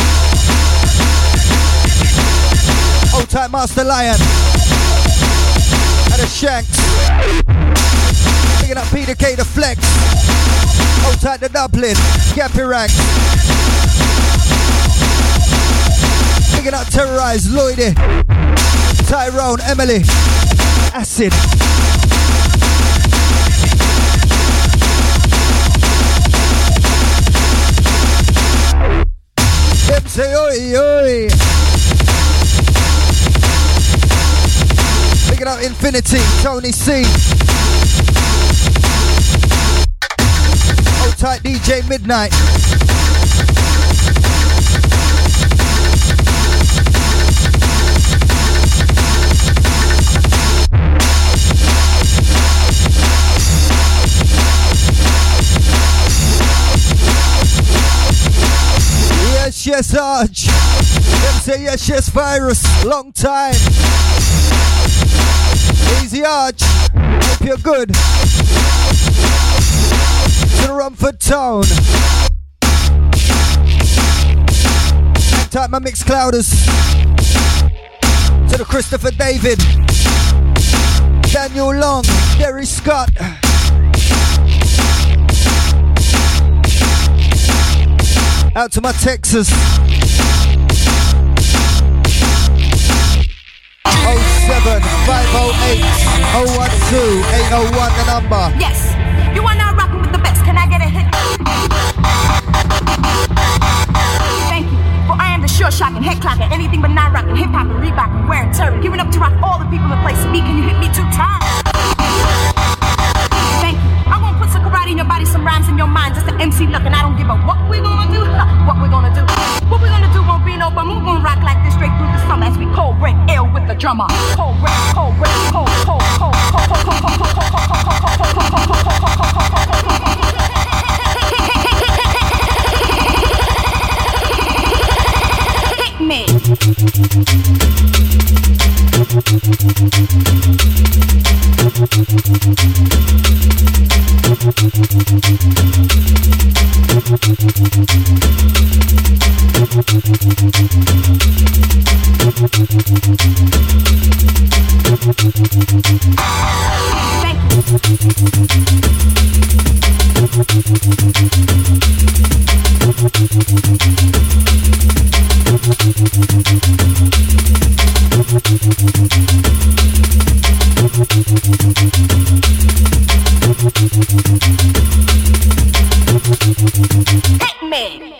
Old Tight Master Lion. And the Shanks. Picking up Peter K, the Flex. Old Tight the Dublin. Gappy Ranks. Picking up Terrorize, Lloydie. Tyrone, Emily. Acid. Them say oi oi. Picking up Infinity, Tony C. Hold tight, DJ Midnight. Yes, yes, Arch. Them say yes, yes, Virus. Long time. Easy, Arch. Hope you're good. To the Rumford Town. Type my mix clouders. To the Christopher David. Daniel Long. Derry Scott. Out to my Texas. 07 508 012 801 the number. Yes, you are now rocking with the best. Can I get a hit? Thank you. For I am the sure shocking, head clapping, anything but not rocking, hip hop and Reebok and wearing turret. Giving up to rock all the people in place. Me, can you hit me 2 times? Thank you. I won't put some karate in your body, some rhymes in your mind. Just an MC look, and I don't give a what we gonna do. What we gonna do? What we gonna do won't be no bum. We're gonna rock like this straight through the summer as we cold break ill with the drummer. Cold break, cold break, cold, cold, cold, cold, cold, cold, cold, cold, hit me. Hit me.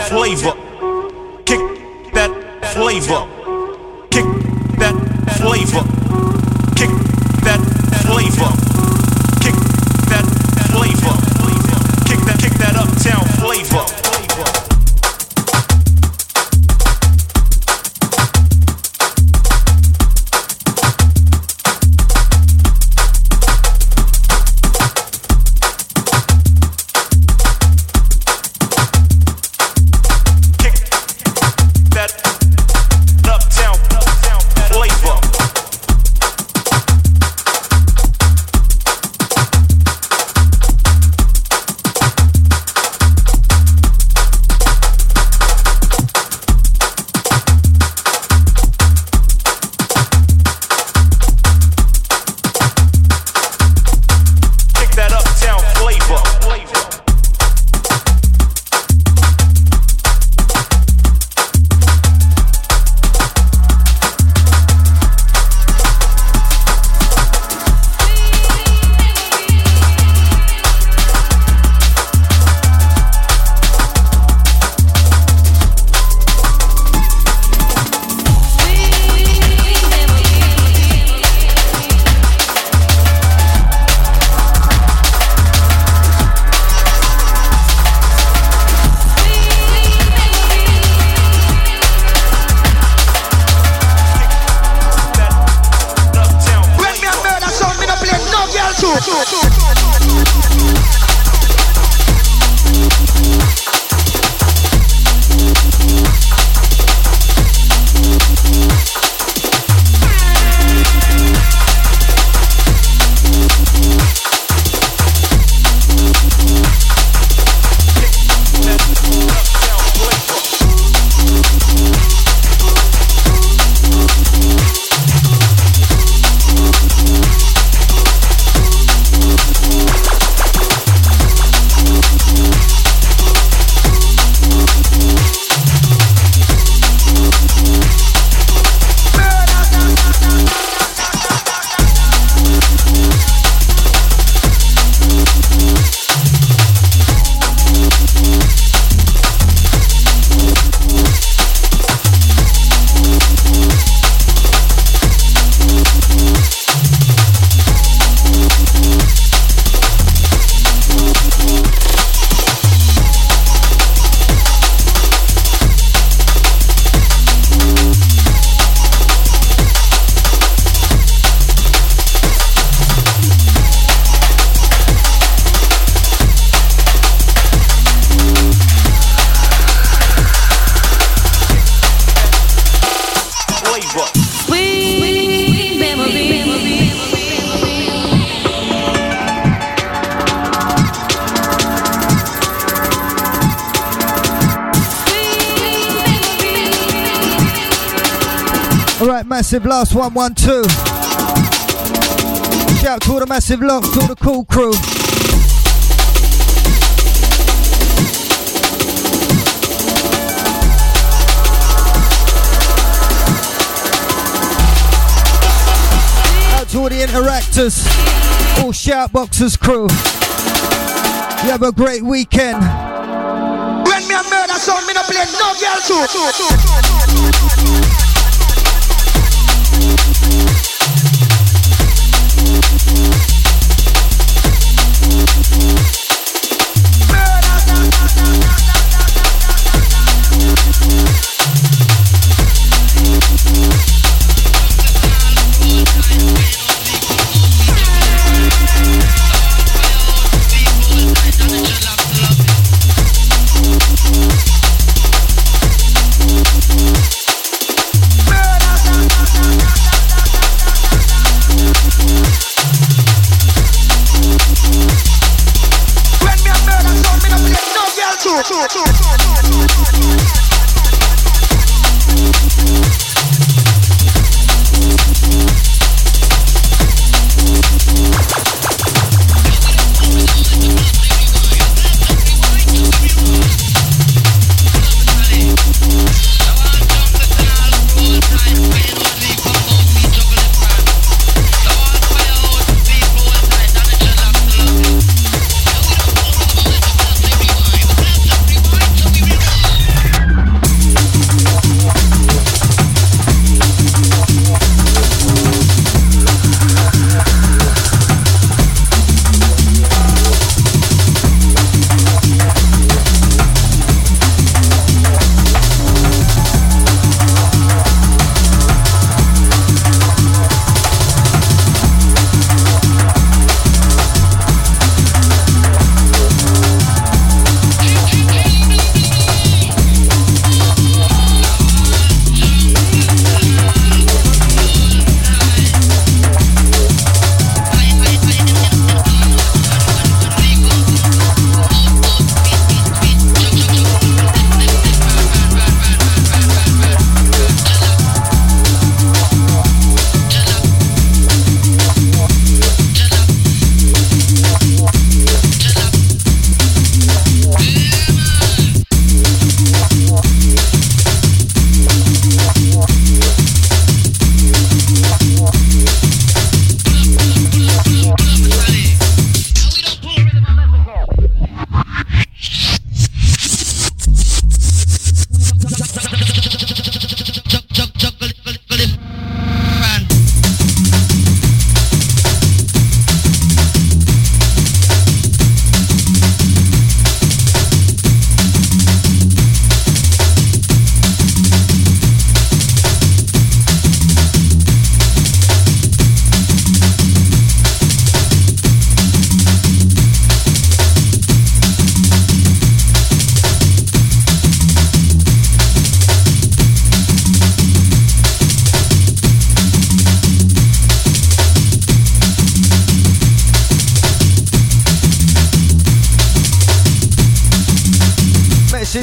flavor. Kick that flavor. Kick that flavor. Kick that flavor. Kick that flavor. Kick that uptown flavor. Massive last 112. Shout to all the massive locks, to all the cool crew. Out to all the interactors, all shoutboxers crew. You have a great weekend. When me a murder sound, me no play no girl too.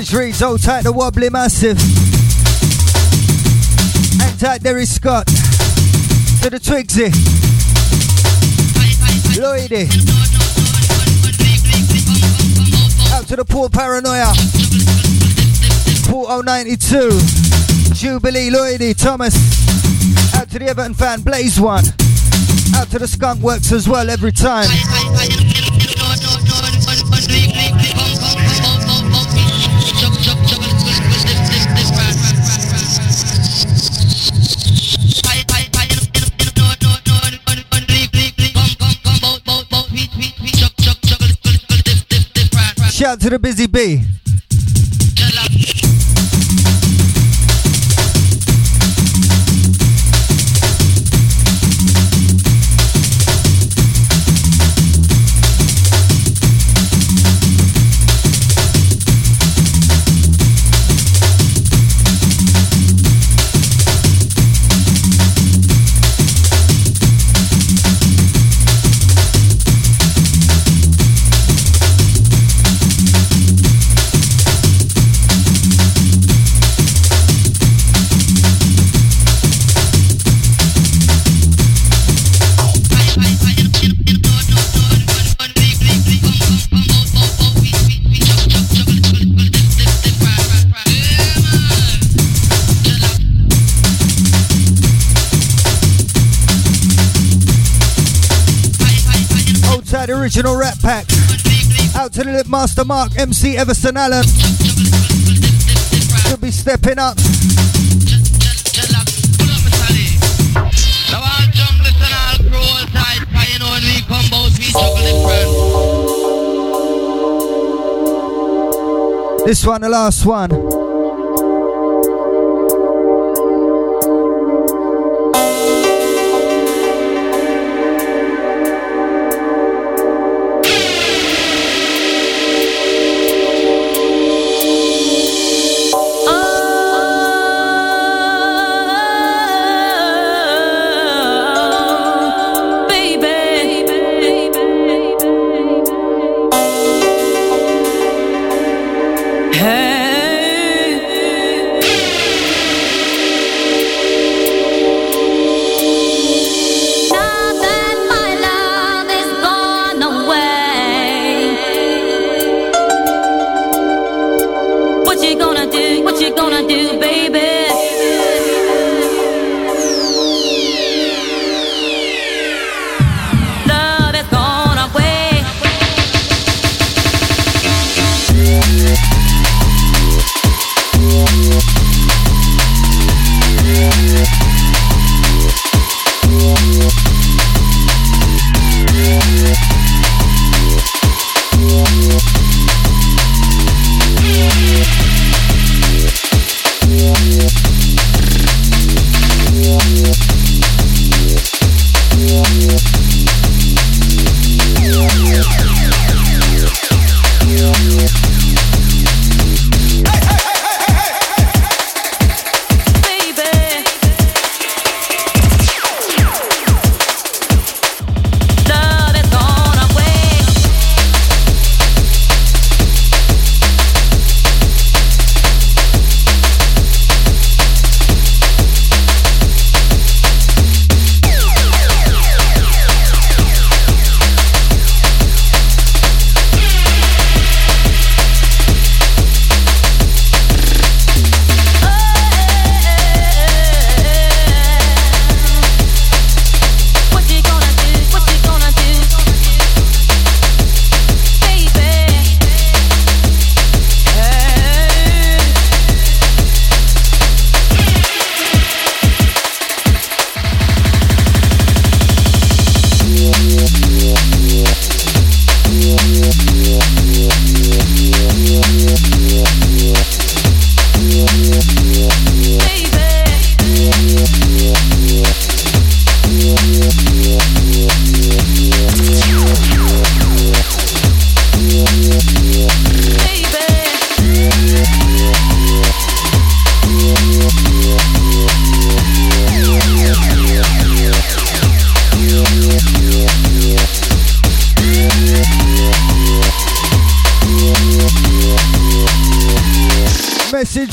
Rich Reeds, hold tight the Wobbly Massive. Hang tight Derry Scott. To the Twigsy. Lloydie. Out to the Port Paranoia. Port 092. Jubilee, Lloydie, Thomas. Out to the Everton fan, Blaze One. Out to the Skunk Works as well every time. Shout to the Busy Bee. The original Rat Pack. Out to the Lip Master Mark, MC Everson Allen. Should be stepping up. This one, the last one.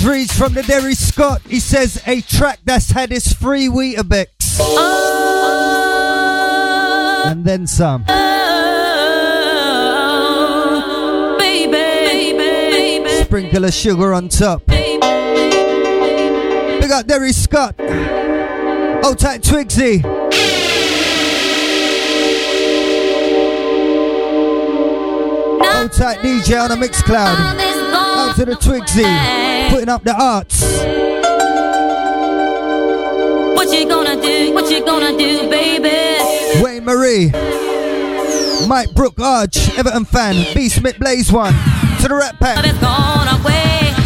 message reads from the Derry Scott. He says, a track that's had its free Weetabix. And then some. Sprinkle of sugar on top. Big up Derry Scott. Old tight Twigsy. Old tight DJ on a Mixcloud. Out to the Twigsy. Putting up the arts. What you gonna do? What you gonna do, baby? Wayne Marie. Mike Brook Arch. Everton fan. B Smith Blaze One. To the Rat Pack. It's gone away.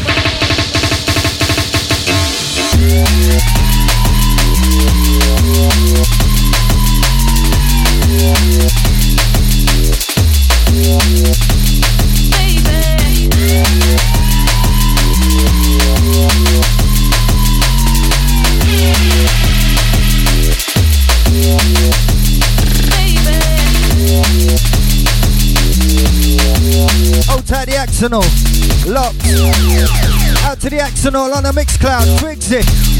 Out to the Axonal. Lock. Out to the Axonal on a Mixcloud. Twigsy.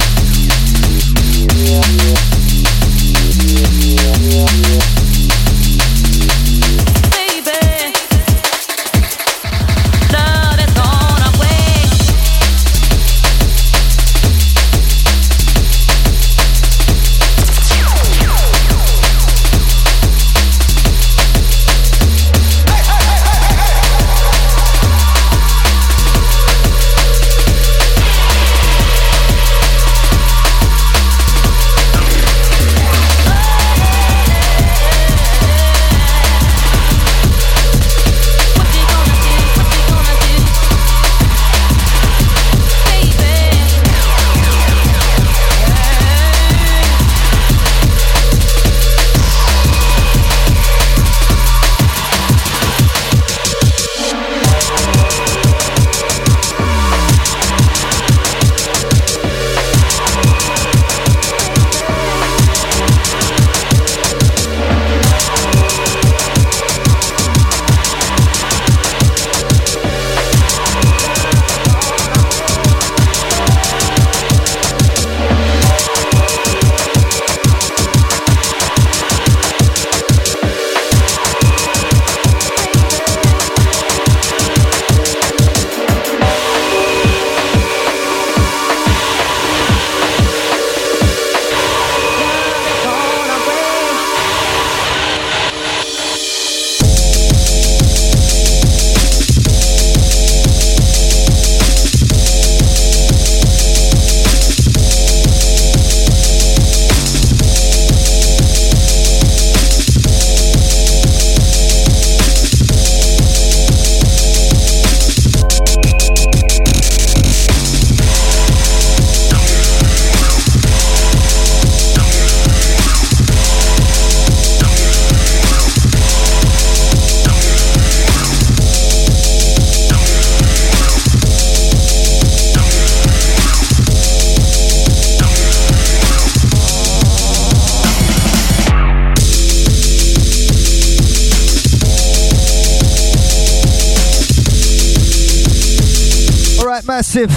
Massive.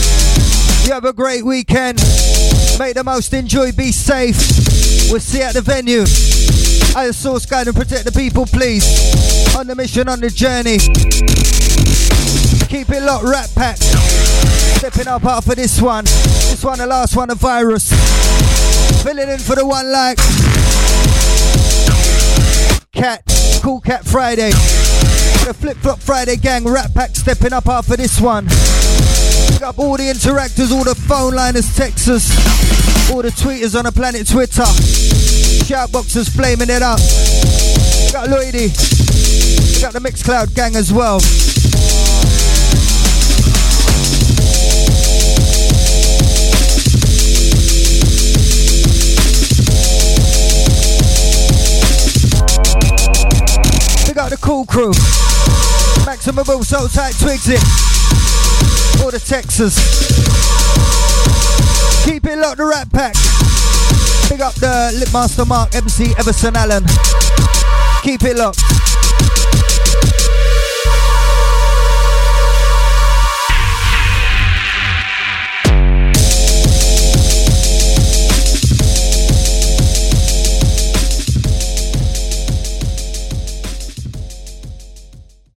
You have a great weekend. Make the most, enjoy, be safe. We'll see you at the venue. Higher source, guide and protect the people, please. On the mission, on the journey. Keep it locked, Rat Pack. Stepping up out for this one. This one, the last one, the virus. Filling in for the one like Cat, Cool Cat Friday. The Flip Flop Friday gang, Rat Pack stepping up out for this one. Pick up all the interactors, all the phone liners, texters, all the tweeters on the planet Twitter. Shoutboxers flaming it up. We got Lloydie. We got the Mixcloud gang as well. We got the Cool Crew. Maximum Bull, So Tight, Twigsy. All the Texas. Keep it locked, the Rat Pack. Big up the Lip Master Mark, MC Everson Allen. Keep it locked.